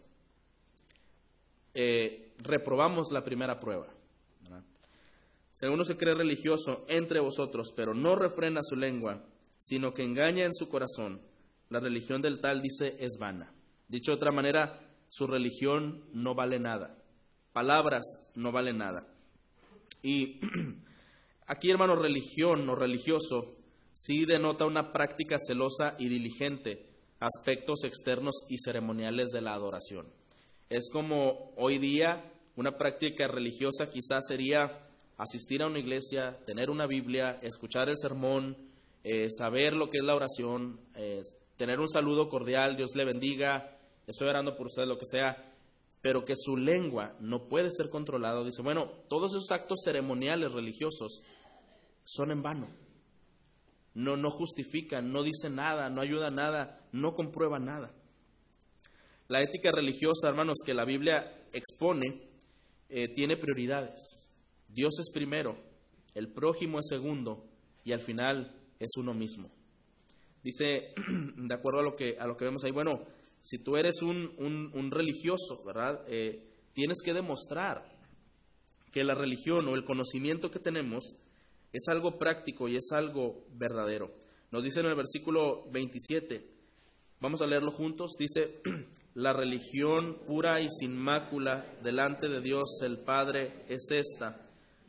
reprobamos la primera prueba, ¿verdad? Si alguno se cree religioso entre vosotros, pero no refrena su lengua, sino que engaña en su corazón, la religión del tal, dice, es vana. Dicho de otra manera, su religión no vale nada. Palabras no valen nada. Y aquí, hermano, religión o religioso sí denota una práctica celosa y diligente, aspectos externos y ceremoniales de la adoración. Es como hoy día una práctica religiosa quizás sería asistir a una iglesia, tener una Biblia, escuchar el sermón, saber lo que es la oración, tener un saludo cordial, Dios le bendiga, estoy orando por usted, lo que sea, pero que su lengua no puede ser controlada. Dice, bueno, todos esos actos ceremoniales religiosos son en vano. No justifican, no dicen nada, no ayudan nada, no comprueban nada. La ética religiosa, hermanos, que la Biblia expone, tiene prioridades. Dios es primero, el prójimo es segundo y al final es uno mismo. Dice, de acuerdo a lo que vemos ahí, bueno, si tú eres un religioso, ¿verdad? Tienes que demostrar que la religión o el conocimiento que tenemos es algo práctico y es algo verdadero. Nos dice en el versículo 27, vamos a leerlo juntos, dice, la religión pura y sin mácula delante de Dios el Padre es esta,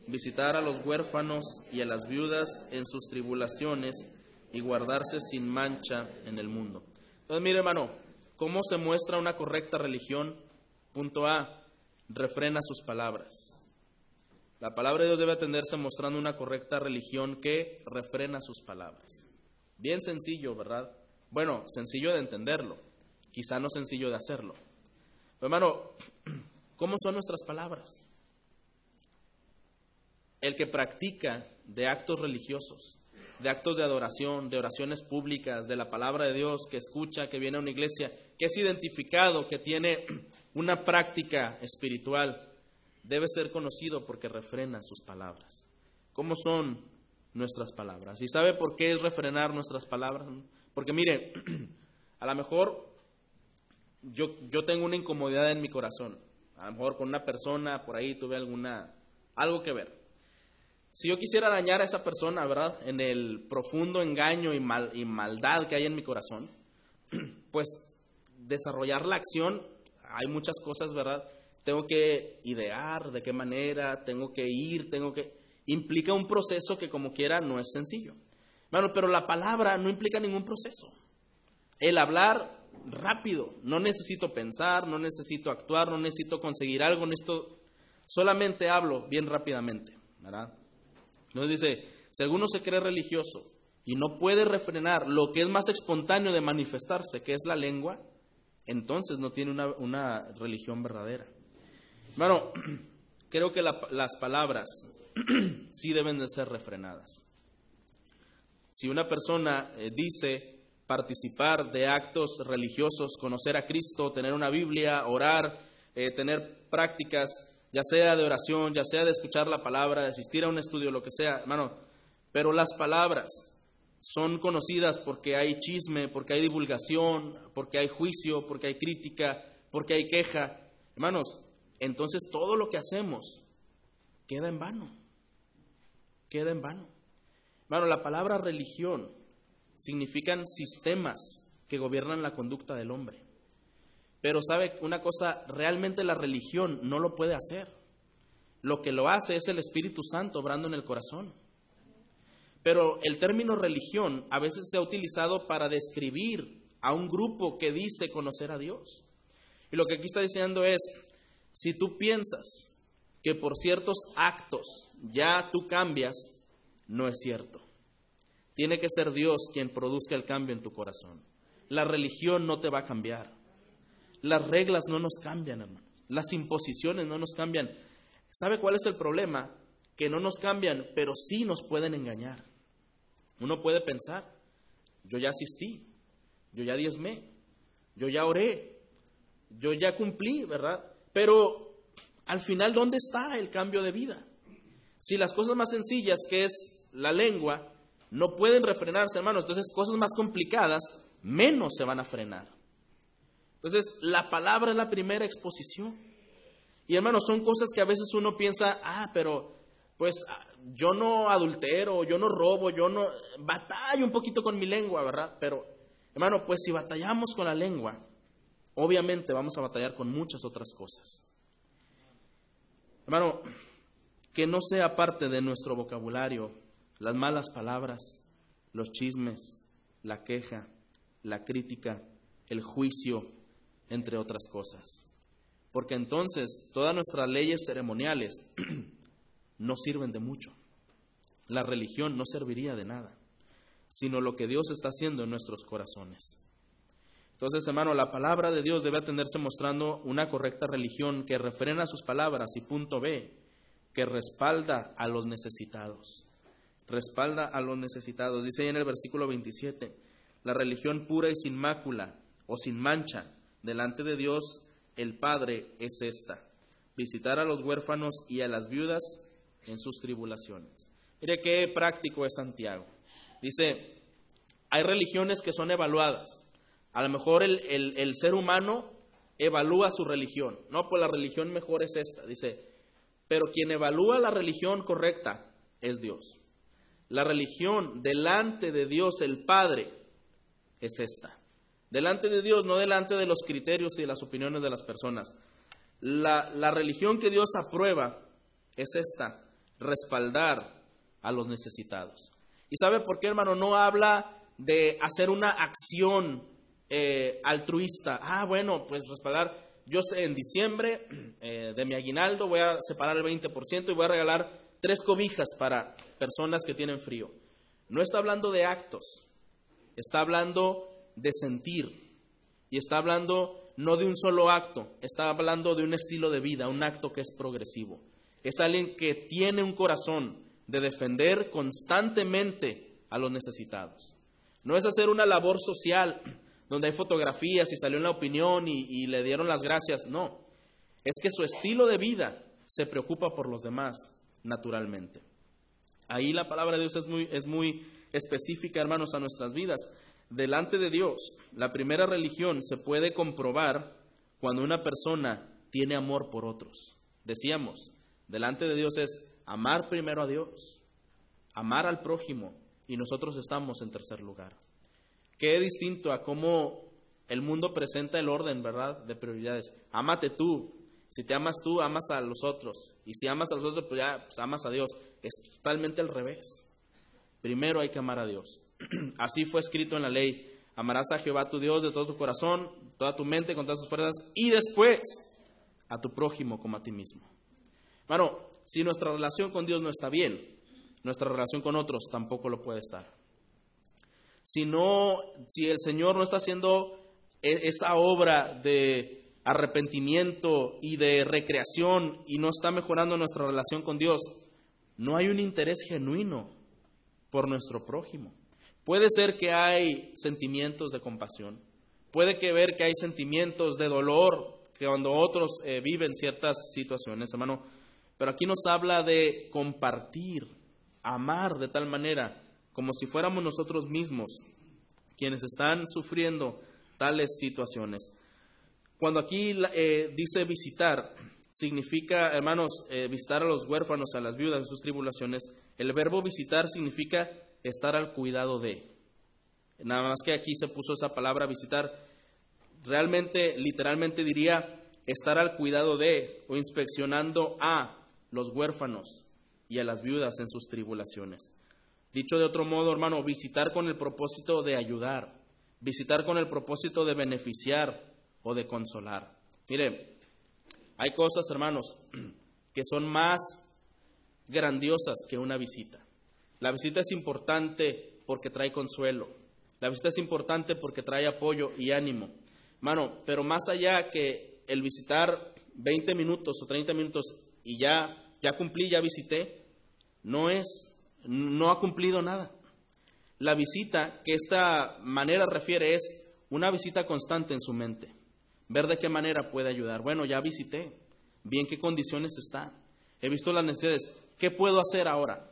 visitar a los huérfanos y a las viudas en sus tribulaciones y guardarse sin mancha en el mundo. Entonces, mire, hermano, ¿cómo se muestra una correcta religión? Punto A, refrena sus palabras. La palabra de Dios debe atenderse mostrando una correcta religión que refrena sus palabras. Bien sencillo, ¿verdad? Bueno, sencillo de entenderlo, quizá no sencillo de hacerlo. Pero, hermano, ¿cómo son nuestras palabras? El que practica de actos religiosos, de actos de adoración, de oraciones públicas, de la palabra de Dios, que escucha, que viene a una iglesia, que es identificado, que tiene una práctica espiritual, debe ser conocido porque refrena sus palabras. ¿Cómo son nuestras palabras? ¿Y sabe por qué es refrenar nuestras palabras? Porque mire, a lo mejor yo tengo una incomodidad en mi corazón. A lo mejor con una persona, por ahí tuve algo que ver. Si yo quisiera dañar a esa persona, ¿verdad? En el profundo engaño y maldad que hay en mi corazón, pues desarrollar la acción, hay muchas cosas, ¿verdad? Tengo que idear de qué manera, tengo que ir, implica un proceso que como quiera no es sencillo. Bueno, pero la palabra no implica ningún proceso. El hablar rápido, no necesito pensar, no necesito actuar, no necesito conseguir algo, solamente hablo bien rápidamente, ¿verdad? Entonces dice, si alguno se cree religioso y no puede refrenar lo que es más espontáneo de manifestarse, que es la lengua, entonces no tiene una religión verdadera. Bueno, creo que las palabras sí deben de ser refrenadas. Si una persona dice participar de actos religiosos, conocer a Cristo, tener una Biblia, orar, tener prácticas, ya sea de oración, ya sea de escuchar la palabra, de asistir a un estudio, lo que sea, hermano, pero las palabras son conocidas porque hay chisme, porque hay divulgación, porque hay juicio, porque hay crítica, porque hay queja. Hermanos, entonces todo lo que hacemos queda en vano. Queda en vano. Hermano, la palabra religión significan sistemas que gobiernan la conducta del hombre. Pero sabe una cosa, realmente la religión no lo puede hacer. Lo que lo hace es el Espíritu Santo obrando en el corazón. Pero el término religión a veces se ha utilizado para describir a un grupo que dice conocer a Dios. Y lo que aquí está diciendo es, si tú piensas que por ciertos actos ya tú cambias, no es cierto. Tiene que ser Dios quien produzca el cambio en tu corazón. La religión no te va a cambiar. Las reglas no nos cambian, hermano. Las imposiciones no nos cambian. ¿Sabe cuál es el problema? Que no nos cambian, pero sí nos pueden engañar. Uno puede pensar, yo ya asistí, yo ya diezmé, yo ya oré, yo ya cumplí, ¿verdad? Pero al final, ¿dónde está el cambio de vida? Si las cosas más sencillas, que es la lengua, no pueden refrenarse, hermanos, entonces cosas más complicadas menos se van a frenar. Entonces, la palabra es la primera exposición. Y hermanos, son cosas que a veces uno piensa, pero pues yo no adultero, yo no robo, yo no batallo un poquito con mi lengua, ¿verdad? Pero, hermano, pues si batallamos con la lengua, obviamente vamos a batallar con muchas otras cosas. Hermano, que no sea parte de nuestro vocabulario las malas palabras, los chismes, la queja, la crítica, el juicio, entre otras cosas. Porque entonces todas nuestras leyes ceremoniales no sirven de mucho. La religión no serviría de nada, sino lo que Dios está haciendo en nuestros corazones. Entonces, hermano, la palabra de Dios debe atenderse mostrando una correcta religión que refrena sus palabras y punto B, que respalda a los necesitados. Respalda a los necesitados. Dice ahí en el versículo 27, la religión pura y sin mácula o sin mancha delante de Dios el Padre es esta: visitar a los huérfanos y a las viudas en sus tribulaciones. Mire qué práctico es Santiago. Dice, hay religiones que son evaluadas. A lo mejor el ser humano evalúa su religión. No, pues la religión mejor es esta. Dice, pero quien evalúa la religión correcta es Dios. La religión delante de Dios el Padre es esta. Delante de Dios, no delante de los criterios y de las opiniones de las personas. La religión que Dios aprueba es esta: respaldar a los necesitados. ¿Y sabe por qué, hermano? No habla de hacer una acción altruista. Bueno, pues respaldar. Yo sé, en diciembre de mi aguinaldo voy a separar el 20% y voy a regalar 3 cobijas para personas que tienen frío. No está hablando de actos, está hablando de sentir. Y está hablando no de un solo acto, está hablando de un estilo de vida, un acto que es progresivo. Es alguien que tiene un corazón de defender constantemente a los necesitados. No es hacer una labor social donde hay fotografías y salió en La Opinión y le dieron las gracias. No, es que su estilo de vida se preocupa por los demás naturalmente. Ahí la palabra de Dios es muy específica, hermanos, a nuestras vidas. Delante de Dios, la primera religión se puede comprobar cuando una persona tiene amor por otros. Decíamos, delante de Dios es amar primero a Dios, amar al prójimo, y nosotros estamos en tercer lugar. Qué distinto a cómo el mundo presenta el orden, ¿verdad?, de prioridades. Ámate tú. Si te amas tú, amas a los otros. Y si amas a los otros, pues ya amas a Dios. Es totalmente al revés. Primero hay que amar a Dios. Así fue escrito en la ley. Amarás a Jehová tu Dios de todo tu corazón, toda tu mente, con todas tus fuerzas, y después a tu prójimo como a ti mismo. Hermano, si nuestra relación con Dios no está bien, nuestra relación con otros tampoco lo puede estar. Si el Señor no está haciendo esa obra de arrepentimiento y de recreación y no está mejorando nuestra relación con Dios, no hay un interés genuino por nuestro prójimo. Puede ser que hay sentimientos de compasión, puede ver que hay sentimientos de dolor que cuando otros viven ciertas situaciones, hermano, pero aquí nos habla de compartir, amar de tal manera como si fuéramos nosotros mismos quienes están sufriendo tales situaciones. Cuando aquí dice visitar, significa, hermanos, visitar a los huérfanos, a las viudas en sus tribulaciones. El verbo visitar significa estar al cuidado de. Nada más que aquí se puso esa palabra visitar. Realmente, literalmente diría estar al cuidado de o inspeccionando a los huérfanos y a las viudas en sus tribulaciones. Dicho de otro modo, hermano, visitar con el propósito de ayudar, visitar con el propósito de beneficiar o de consolar. Mire, hay cosas, hermanos, que son más grandiosas que una visita. La visita es importante porque trae consuelo. La visita es importante porque trae apoyo y ánimo. Hermano, pero más allá que el visitar 20 minutos o 30 minutos y ya cumplí, ya visité, no ha cumplido nada. La visita, que esta manera refiere, es una visita constante en su mente. Ver de qué manera puede ayudar. Bueno, ya visité, vi en qué condiciones está, he visto las necesidades, ¿qué puedo hacer ahora?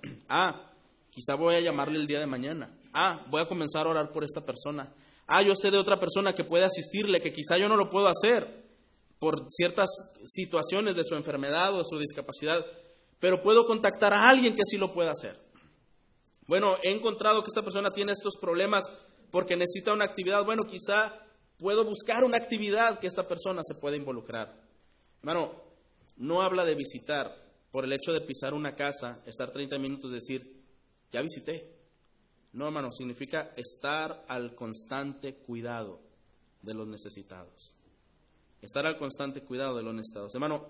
Quizá voy a llamarle el día de mañana. Voy a comenzar a orar por esta persona. Yo sé de otra persona que puede asistirle, que quizá yo no lo puedo hacer por ciertas situaciones de su enfermedad o de su discapacidad, pero puedo contactar a alguien que sí lo pueda hacer. Bueno, he encontrado que esta persona tiene estos problemas porque necesita una actividad. Bueno, quizá puedo buscar una actividad que esta persona se pueda involucrar. Hermano, no habla de visitar por el hecho de pisar una casa, estar 30 minutos y decir, ya visité. No, hermano, significa estar al constante cuidado de los necesitados. Estar al constante cuidado de los necesitados. Hermano,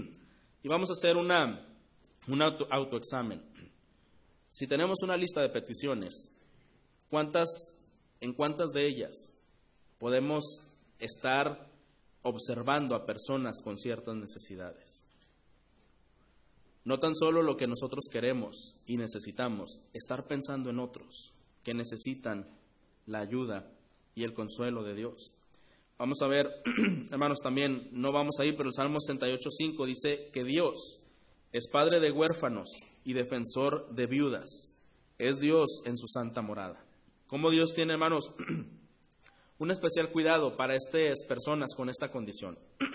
y vamos a hacer un autoexamen. Si tenemos una lista de peticiones, ¿en cuántas de ellas podemos estar observando a personas con ciertas necesidades? No tan solo lo que nosotros queremos y necesitamos, estar pensando en otros que necesitan la ayuda y el consuelo de Dios. Vamos a ver, hermanos, también, no vamos a ir, pero el Salmo 68:5 dice que Dios es padre de huérfanos y defensor de viudas. Es Dios en su santa morada. Como Dios tiene, hermanos, un especial cuidado para estas personas con esta condición.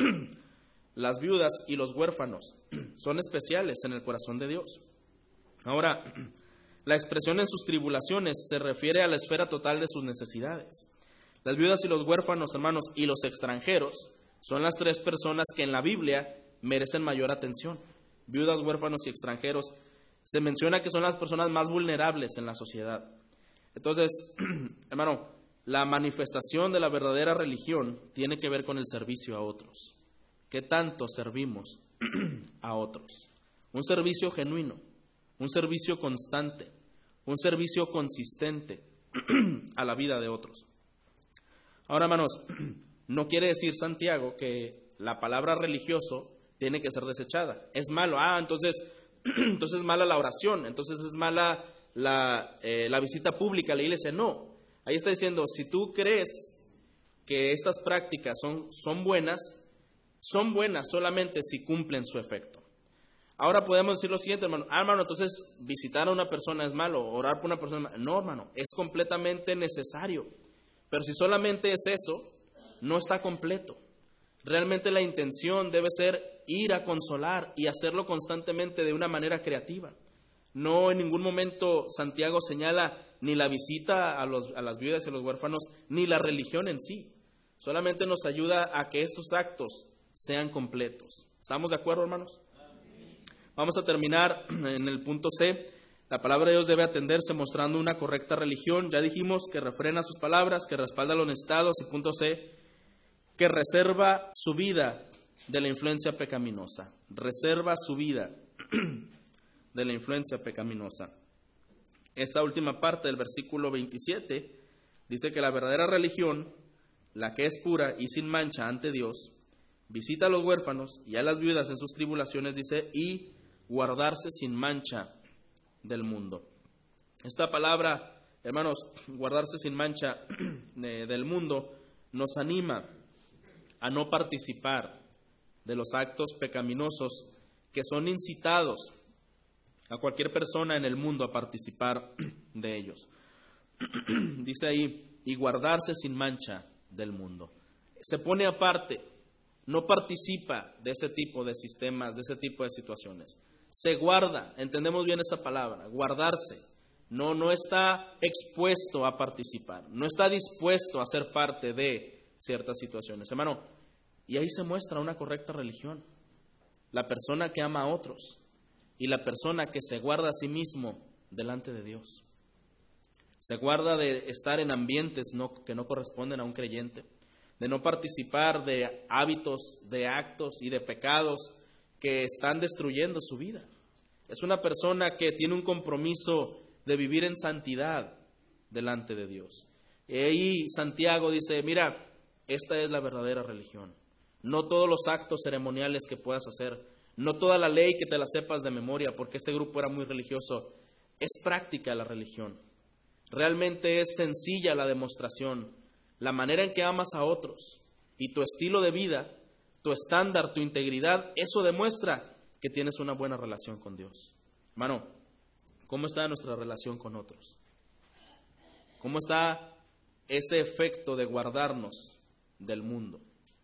Las viudas y los huérfanos son especiales en el corazón de Dios. Ahora, la expresión en sus tribulaciones se refiere a la esfera total de sus necesidades. Las viudas y los huérfanos, hermanos, y los extranjeros son las 3 personas que en la Biblia merecen mayor atención. Viudas, huérfanos y extranjeros. Se menciona que son las personas más vulnerables en la sociedad. Entonces, hermano, la manifestación de la verdadera religión tiene que ver con el servicio a otros. ¿Qué tanto servimos a otros? Un servicio genuino, un servicio constante, un servicio consistente a la vida de otros. Ahora, hermanos, no quiere decir Santiago que la palabra religioso tiene que ser desechada. Es malo. Entonces es mala la oración, entonces es mala la visita pública a la iglesia. No, ahí está diciendo, si tú crees que estas prácticas son buenas solamente si cumplen su efecto. Ahora podemos decir lo siguiente, hermano. Hermano, entonces visitar a una persona es malo, orar por una persona es malo. No, hermano, es completamente necesario. Pero si solamente es eso, no está completo. Realmente la intención debe ser ir a consolar y hacerlo constantemente de una manera creativa. No en ningún momento Santiago señala ni la visita a las viudas y a los huérfanos, ni la religión en sí. Solamente nos ayuda a que estos actos sean completos. ¿Estamos de acuerdo, hermanos? Vamos a terminar en el punto C. La palabra de Dios debe atenderse mostrando una correcta religión. Ya dijimos que refrena sus palabras, que respalda a los necesitados. Y punto C, que reserva su vida de la influencia pecaminosa. Reserva su vida de la influencia pecaminosa. Esa última parte del versículo 27 dice que la verdadera religión, la que es pura y sin mancha ante Dios, visita a los huérfanos y a las viudas en sus tribulaciones, dice, y guardarse sin mancha del mundo. Esta palabra, hermanos, guardarse sin mancha del mundo, nos anima a no participar de los actos pecaminosos que son incitados a cualquier persona en el mundo a participar de ellos. Dice ahí, y guardarse sin mancha del mundo. Se pone aparte, no participa de ese tipo de sistemas, de ese tipo de situaciones. Se guarda, entendemos bien esa palabra, guardarse. No está expuesto a participar, no está dispuesto a ser parte de ciertas situaciones. Hermano, y ahí se muestra una correcta religión. La persona que ama a otros y la persona que se guarda a sí mismo delante de Dios. Se guarda de estar en ambientes que no corresponden a un creyente, de no participar de hábitos, de actos y de pecados que están destruyendo su vida. Es una persona que tiene un compromiso de vivir en santidad delante de Dios. Y ahí Santiago dice, mira, esta es la verdadera religión. No todos los actos ceremoniales que puedas hacer, no toda la ley que te la sepas de memoria, porque este grupo era muy religioso, es práctica la religión. Realmente es sencilla la demostración, la manera en que amas a otros y tu estilo de vida, tu estándar, tu integridad, eso demuestra que tienes una buena relación con Dios. Hermano, ¿cómo está nuestra relación con otros? ¿Cómo está ese efecto de guardarnos del mundo?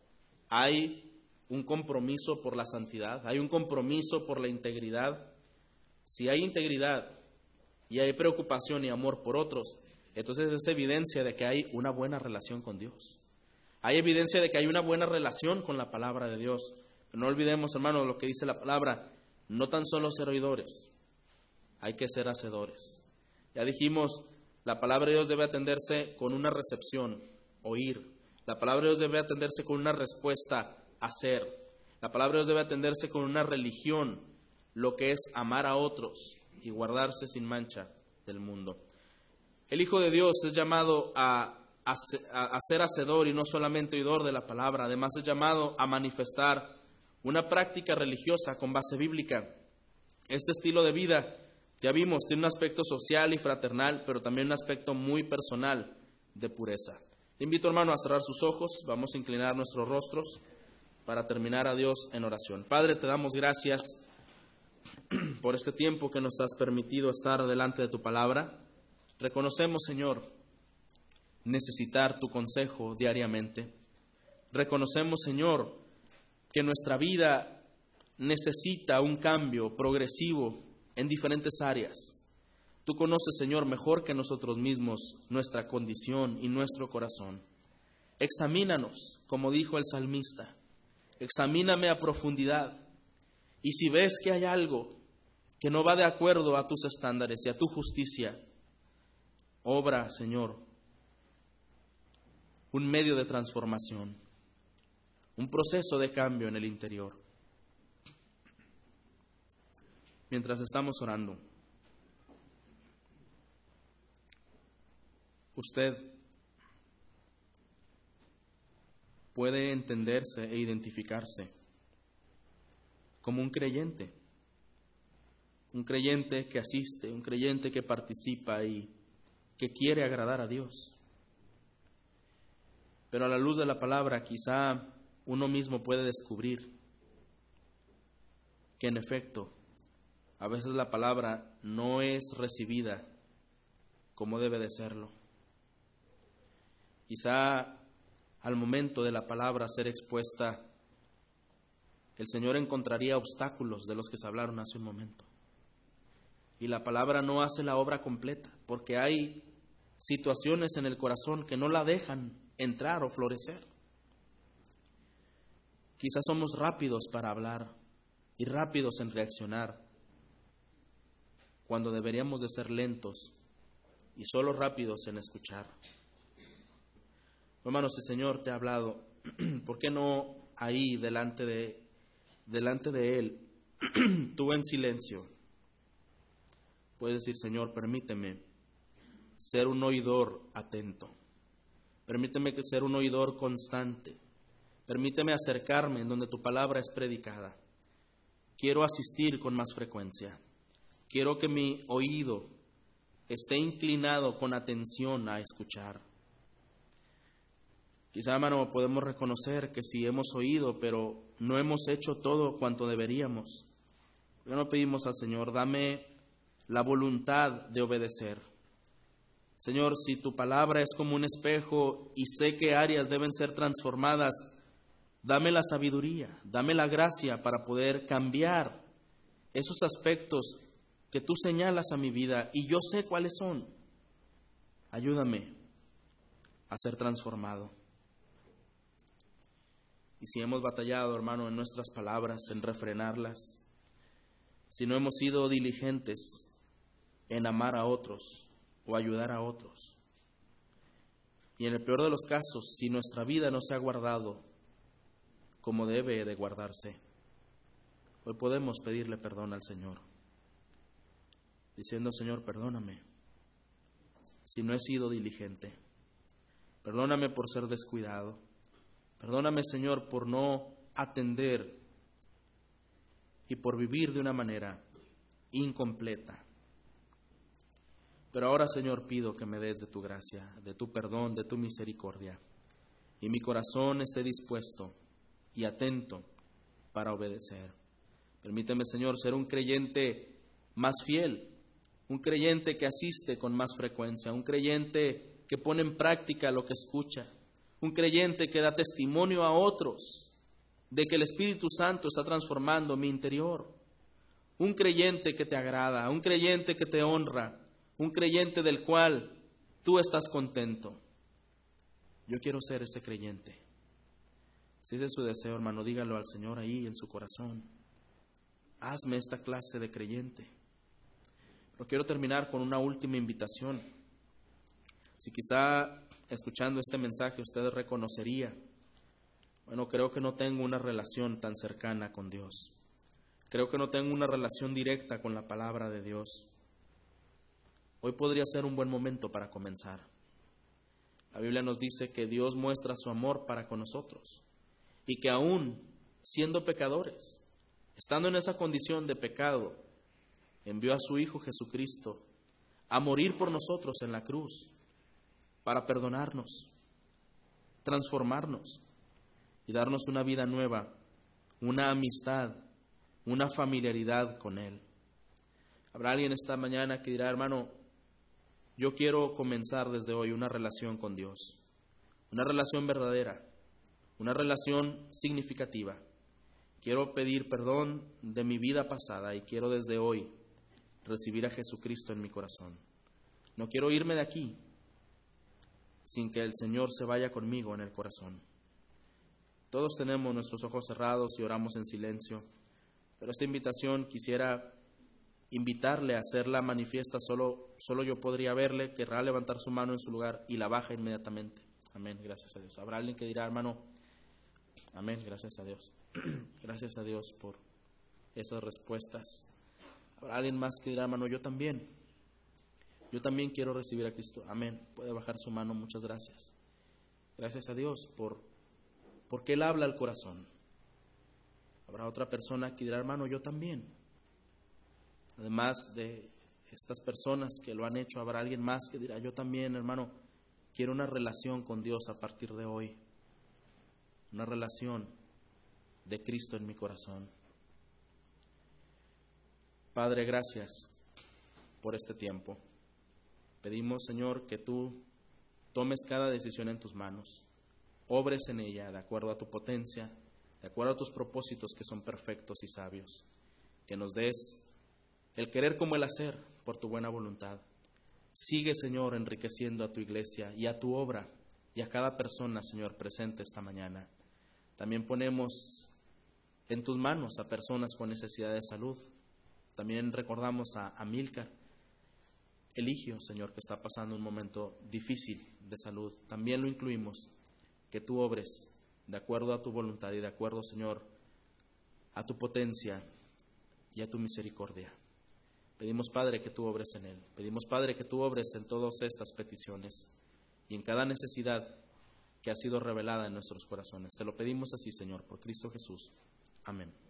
¿Hay un compromiso por la santidad? ¿Hay un compromiso por la integridad? Si hay integridad y hay preocupación y amor por otros, entonces es evidencia de que hay una buena relación con Dios. Hay evidencia de que hay una buena relación con la palabra de Dios. Pero no olvidemos, hermanos, lo que dice la palabra, no tan solo ser oidores, hay que ser hacedores. Ya dijimos, la palabra de Dios debe atenderse con una recepción, oír. La palabra de Dios debe atenderse con una respuesta, hacer. La palabra de Dios debe atenderse con una religión, lo que es amar a otros y guardarse sin mancha del mundo. El Hijo de Dios es llamado a ser hacedor y no solamente oidor de la palabra. Además es llamado a manifestar una práctica religiosa con base bíblica. Este estilo de vida, ya vimos, tiene un aspecto social y fraternal, pero también un aspecto muy personal de pureza. Le invito, hermano, a cerrar sus ojos. Vamos a inclinar nuestros rostros para terminar a Dios en oración. Padre, te damos gracias por este tiempo que nos has permitido estar delante de tu palabra. Reconocemos, Señor, necesitar tu consejo diariamente. Reconocemos, Señor, que nuestra vida necesita un cambio progresivo en diferentes áreas. Tú conoces, Señor, mejor que nosotros mismos nuestra condición y nuestro corazón. Examínanos, como dijo el salmista. Examíname a profundidad. Y si ves que hay algo que no va de acuerdo a tus estándares y a tu justicia. Obra, Señor, un medio de transformación, un proceso de cambio en el interior. Mientras estamos orando, usted puede entenderse e identificarse como un creyente que asiste, un creyente que participa y que quiere agradar a Dios. Pero a la luz de la palabra quizá uno mismo puede descubrir que en efecto a veces la palabra no es recibida como debe de serlo. Quizá al momento de la palabra ser expuesta, el Señor encontraría obstáculos de los que se hablaron hace un momento. Y la palabra no hace la obra completa, porque hay situaciones en el corazón que no la dejan entrar o florecer. Quizás somos rápidos para hablar y rápidos en reaccionar, cuando deberíamos de ser lentos y solo rápidos en escuchar. Hermanos, el Señor te ha hablado, ¿por qué no ahí delante de Él, tú en silencio, puedes decir: Señor, permíteme ser un oidor atento, permíteme que ser un oidor constante, permíteme acercarme en donde tu palabra es predicada. Quiero asistir con más frecuencia, quiero que mi oído esté inclinado con atención a escuchar. Quizá, hermano, podemos reconocer que sí hemos oído, pero no hemos hecho todo cuanto deberíamos. ¿Por qué no pedimos al Señor: dame la voluntad de obedecer? Señor, si tu palabra es como un espejo y sé qué áreas deben ser transformadas, dame la sabiduría, dame la gracia para poder cambiar esos aspectos que tú señalas a mi vida y yo sé cuáles son. Ayúdame a ser transformado. Y si hemos batallado, hermano, en nuestras palabras, en refrenarlas, si no hemos sido diligentes en amar a otros o ayudar a otros, y en el peor de los casos, si nuestra vida no se ha guardado como debe de guardarse, hoy podemos pedirle perdón al Señor, diciendo: Señor, perdóname si no he sido diligente, perdóname por ser descuidado, perdóname, Señor, por no atender y por vivir de una manera incompleta. Pero ahora, Señor, pido que me des de tu gracia, de tu perdón, de tu misericordia, y mi corazón esté dispuesto y atento para obedecer. Permíteme, Señor, ser un creyente más fiel, un creyente que asiste con más frecuencia, un creyente que pone en práctica lo que escucha, un creyente que da testimonio a otros de que el Espíritu Santo está transformando mi interior, un creyente que te agrada, un creyente que te honra, un creyente del cual tú estás contento. Yo quiero ser ese creyente. Si ese es su deseo, hermano, dígalo al Señor ahí en su corazón: hazme esta clase de creyente. Pero quiero terminar con una última invitación. Si quizá escuchando este mensaje usted reconocería: bueno, creo que no tengo una relación tan cercana con Dios, creo que no tengo una relación directa con la palabra de Dios. Hoy podría ser un buen momento para comenzar. La Biblia nos dice que Dios muestra su amor para con nosotros y que aún siendo pecadores, estando en esa condición de pecado, envió a su Hijo Jesucristo a morir por nosotros en la cruz para perdonarnos, transformarnos y darnos una vida nueva, una amistad, una familiaridad con Él. Habrá alguien esta mañana que dirá: hermano, yo quiero comenzar desde hoy una relación con Dios, una relación verdadera, una relación significativa. Quiero pedir perdón de mi vida pasada y quiero desde hoy recibir a Jesucristo en mi corazón. No quiero irme de aquí sin que el Señor se vaya conmigo en el corazón. Todos tenemos nuestros ojos cerrados y oramos en silencio, pero esta invitación quisiera invitarle a hacerla manifiesta, solo yo podría verle, querrá levantar su mano en su lugar y la baja inmediatamente. Amén, gracias a Dios. Habrá alguien que dirá, hermano, amén, gracias a Dios. Gracias a Dios por esas respuestas. Habrá alguien más que dirá, hermano, yo también quiero recibir a Cristo. Amén, puede bajar su mano, muchas gracias. Gracias a Dios porque Él habla al corazón. Habrá otra persona que dirá, hermano, yo también. Además de estas personas que lo han hecho, habrá alguien más que dirá, yo también, hermano, quiero una relación con Dios a partir de hoy. Una relación de Cristo en mi corazón. Padre, gracias por este tiempo. Pedimos, Señor, que tú tomes cada decisión en tus manos, obres en ella de acuerdo a tu potencia, de acuerdo a tus propósitos que son perfectos y sabios, que nos des el querer como el hacer por tu buena voluntad. Sigue, Señor, enriqueciendo a tu iglesia y a tu obra y a cada persona, Señor, presente esta mañana. También ponemos en tus manos a personas con necesidad de salud. También recordamos a Milcar Eligio, Señor, que está pasando un momento difícil de salud. También lo incluimos, que tú obres de acuerdo a tu voluntad y de acuerdo, Señor, a tu potencia y a tu misericordia. Pedimos, Padre, que tú obres en él. Pedimos, Padre, que tú obres en todas estas peticiones y en cada necesidad que ha sido revelada en nuestros corazones. Te lo pedimos así, Señor, por Cristo Jesús. Amén.